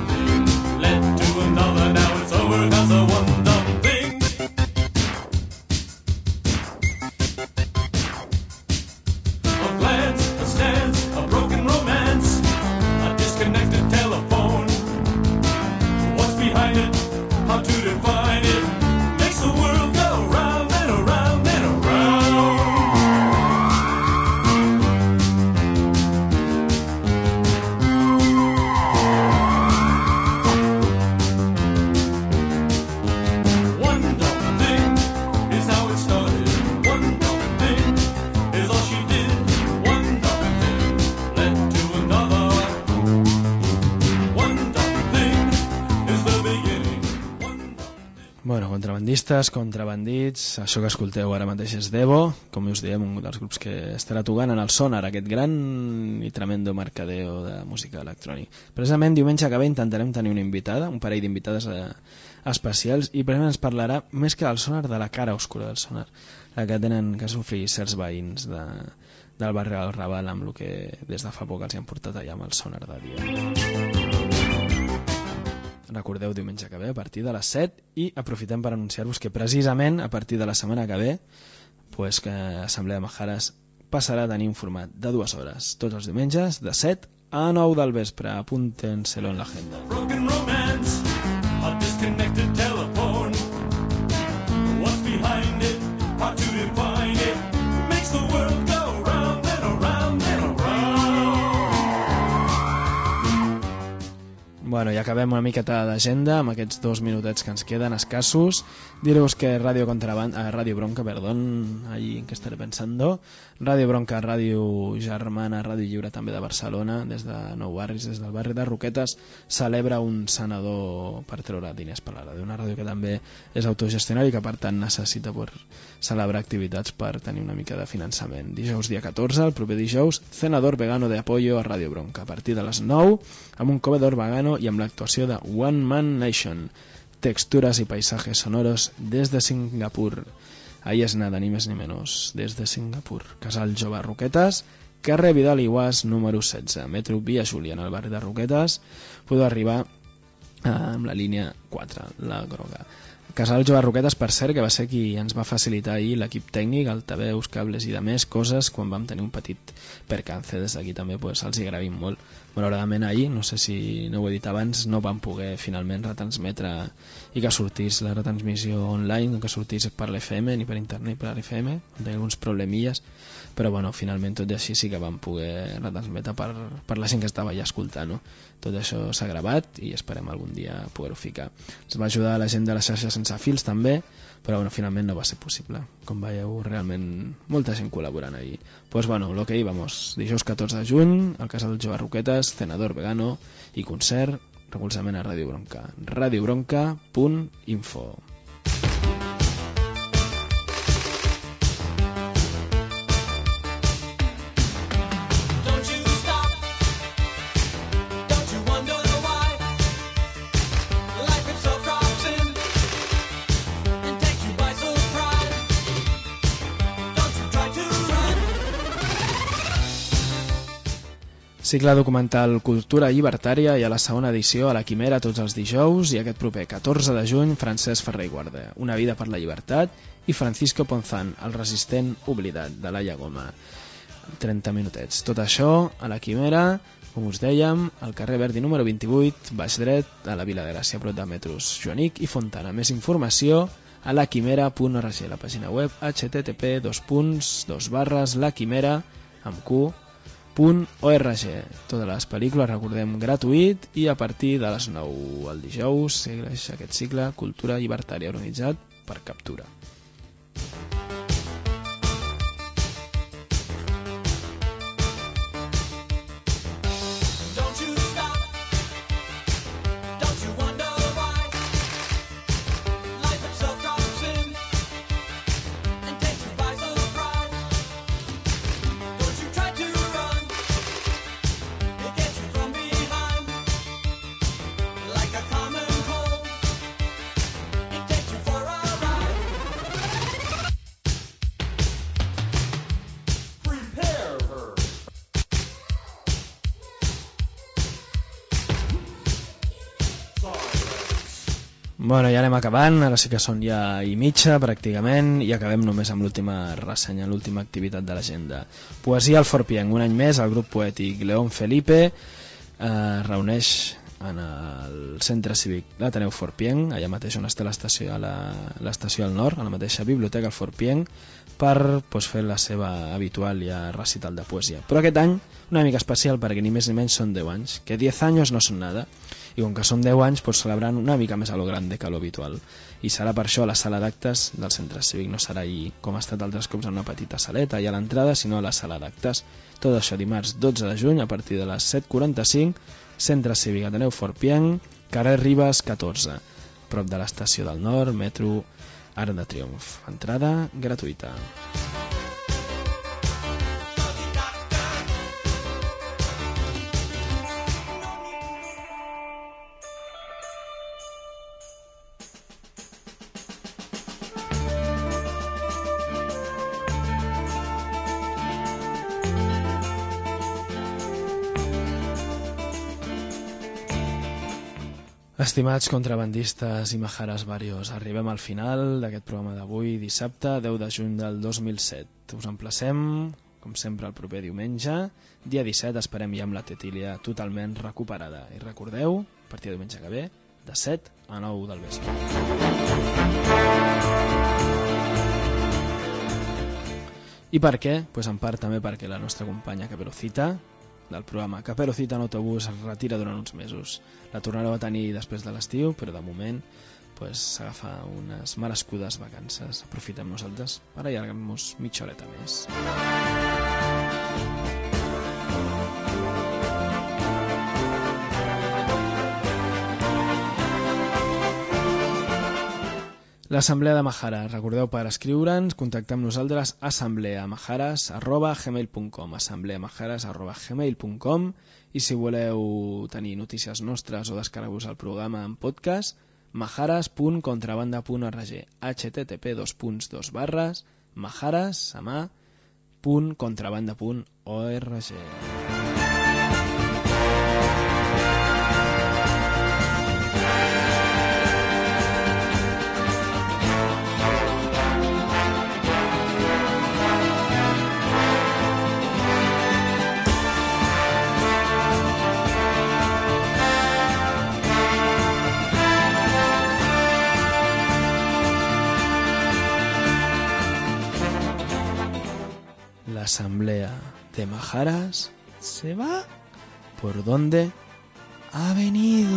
Contrabandistes, contrabandits, això que escolteu ara mateix és Devo, com us diem, un dels grups que estarà tocant en el Sonar, aquest gran i tremendo mercadeo de música electrònica. Precisament diumenge que ve intentarem tenir una invitada, un parell d'invitades eh, especials, i precisament ens parlarà més que del Sonar, de la cara oscura del Sonar, la que tenen que sofrir certs veïns de, del barri del Raval, amb el que des de fa poc els hi han portat allà amb el Sonar de dia. Recordeu diumenge que ve a partir de les set i aprofitem per anunciar-vos que precisament a partir de la setmana que ve pues, que Assemblea de Majares passarà a tenir un format de dues hores tots els diumenges de set a nou del vespre. Apúntenselo en l'agenda. Broken romance, a disconnected telephone. What's behind it? How to define it? Makes the world go round and around and around. Bueno, ja acabem una miqueta d'agenda amb aquests dos minutets que ens queden escassos. Dir-vos que Radio Contraband, eh, Radio Bronca, perdón, allí en què estaré pensando, Radio Bronca, Ràdio Germana, Ràdio Lliure també de Barcelona, des de Nou Barris, des del barri de Roquetes, celebra un senador per treure diners per la ràdio, una ràdio que també és autogestionària i que per tant necessita per celebrar activitats per tenir una mica de finançament. Dijous dia catorze, el proper dijous, Senador Vegano de Apoyo a Radio Bronca, a partir de les nou, amb un comedor vegano i amb l'actuació de One Man Nation, texturas y paisajes sonoros desde Singapur. Ahí es nada, ni més ni menys, des de Singapur. Casal Jove Roquetes, carrer Vidal i Guas, número setze, metro Via Júlia, en el barri de Roquetes. Podeu arribar eh, amb la línia quatre, la groga. Casal Jove Roquetes, per cert, que va ser qui ens va facilitar ahir l'equip tècnic, altaveus, cables i de més coses, quan vam tenir un petit percance. Des d'aquí també pues, els hi agraïm molt. Malauradament ahir, no sé si no ho he dit abans, no vam poder finalment retransmetre i que sortís la retransmissió online, que sortís per l'F M, ni per internet, per l'F M, amb alguns problemilles, però bueno, finalment tot i així sí que vam poder retransmetre per, per la gent que estava allà escoltant, no? Tot això s'ha gravat i esperem algun dia poder-ho ficar. Ens va ajudar la gent de la xarxa sense fils també, però bueno, finalment no va ser possible. Com veieu, realment molta gent col·laborant ahir. Pues bueno, lo que íbamos, dijous catorze de juny, al Casal Jove Roquetes, Cenador Vegano i concert, recolzament a Ràdio Bronca. radiobronca punt info. Cicle documental Cultura Llibertària i a la segona edició a la Quimera tots els dijous i aquest proper catorze de juny Francesc Ferrer i Guarda, Una vida per la llibertat i Francisco Ponzán, el resistent oblidat de Laia Goma. trenta minutets. Tot això a la Quimera, com us dèiem, al carrer Verdi número vint-i-vuit, baix dret, a la Vila de Gràcia, prop de metros Joanic i Fontana. Més informació a laquimera punt org, la pàgina web h t t p dos punts dos barres laquimera amb q .org. Totes les pel·lícules, recordem, gratuït i a partir de les nou al dijous segueix aquest cicle Cultura Llibertària organitzat per Captura. Bueno, ja anem acabant, ara sí que són ja i mitja pràcticament i acabem només amb l'última ressenya, l'última activitat de l'agenda. Poesia al Forpienc, un any més el grup poètic León Felipe eh, reuneix en el centre cívic d'Ateneu Forpienc, allà mateix on està l'estació a la, l'estació al nord, a la mateixa biblioteca al Forpienc, per pues, fer la seva habitual ja recital de poesia. Però aquest any una mica especial perquè ni més ni menys són deu anys, que diez anys no són nada. I com que són deu anys, pues, celebrant una mica més a lo grande que a lo habitual. I serà per això a la sala d'actes del centre cívic. No serà ahir, com ha estat altres cops, en una petita saleta i a l'entrada, sinó a la sala d'actes. Tot això dimarts dotze de juny, a partir de les set quaranta-cinc, centre cívic Ateneu Forpienc, carrer Ribes catorze, prop de l'estació del nord, metro Arc de Triomf. Entrada gratuïta. Estimats contrabandistes i majares varios, arribem al final d'aquest programa d'avui, dissabte deu de juny del dos mil set. Us emplacem, com sempre, el proper diumenge, dia disset, esperem ja amb la Tetília totalment recuperada. I recordeu, a partir de diumenge que ve, de set a nou del vespre. I per què? Pues en part també perquè la nostra companya Caperucita, del programa Caperucita en autobús, es retira durant uns mesos. La tornareu a tenir després de l'estiu, però de moment pues, s'agafa unes merescudes vacances. Aprofitem nosaltres per allargar-nos mitja horeta més. L'Assemblea de Majares, recordeu per escriure'ns, contactar amb nosaltres assembleamajares arroba gmail punt com assembleamajares arroba gmail punt com i si voleu tenir notícies nostres o descarregar-vos el programa en podcast, majares punt contrabanda punt org, h t t p dos punts dos barres majares, a mà, punt contrabanda punt org. La asamblea de Majaras se va por donde ha venido.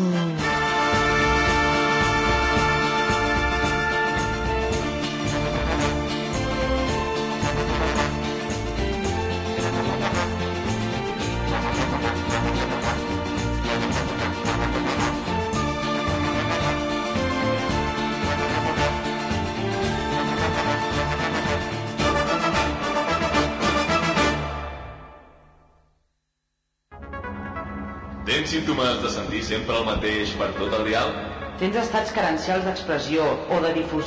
Tens símptomes de sentir sempre el mateix per tot el dial? Tens estats carencials d'expressió o de difusió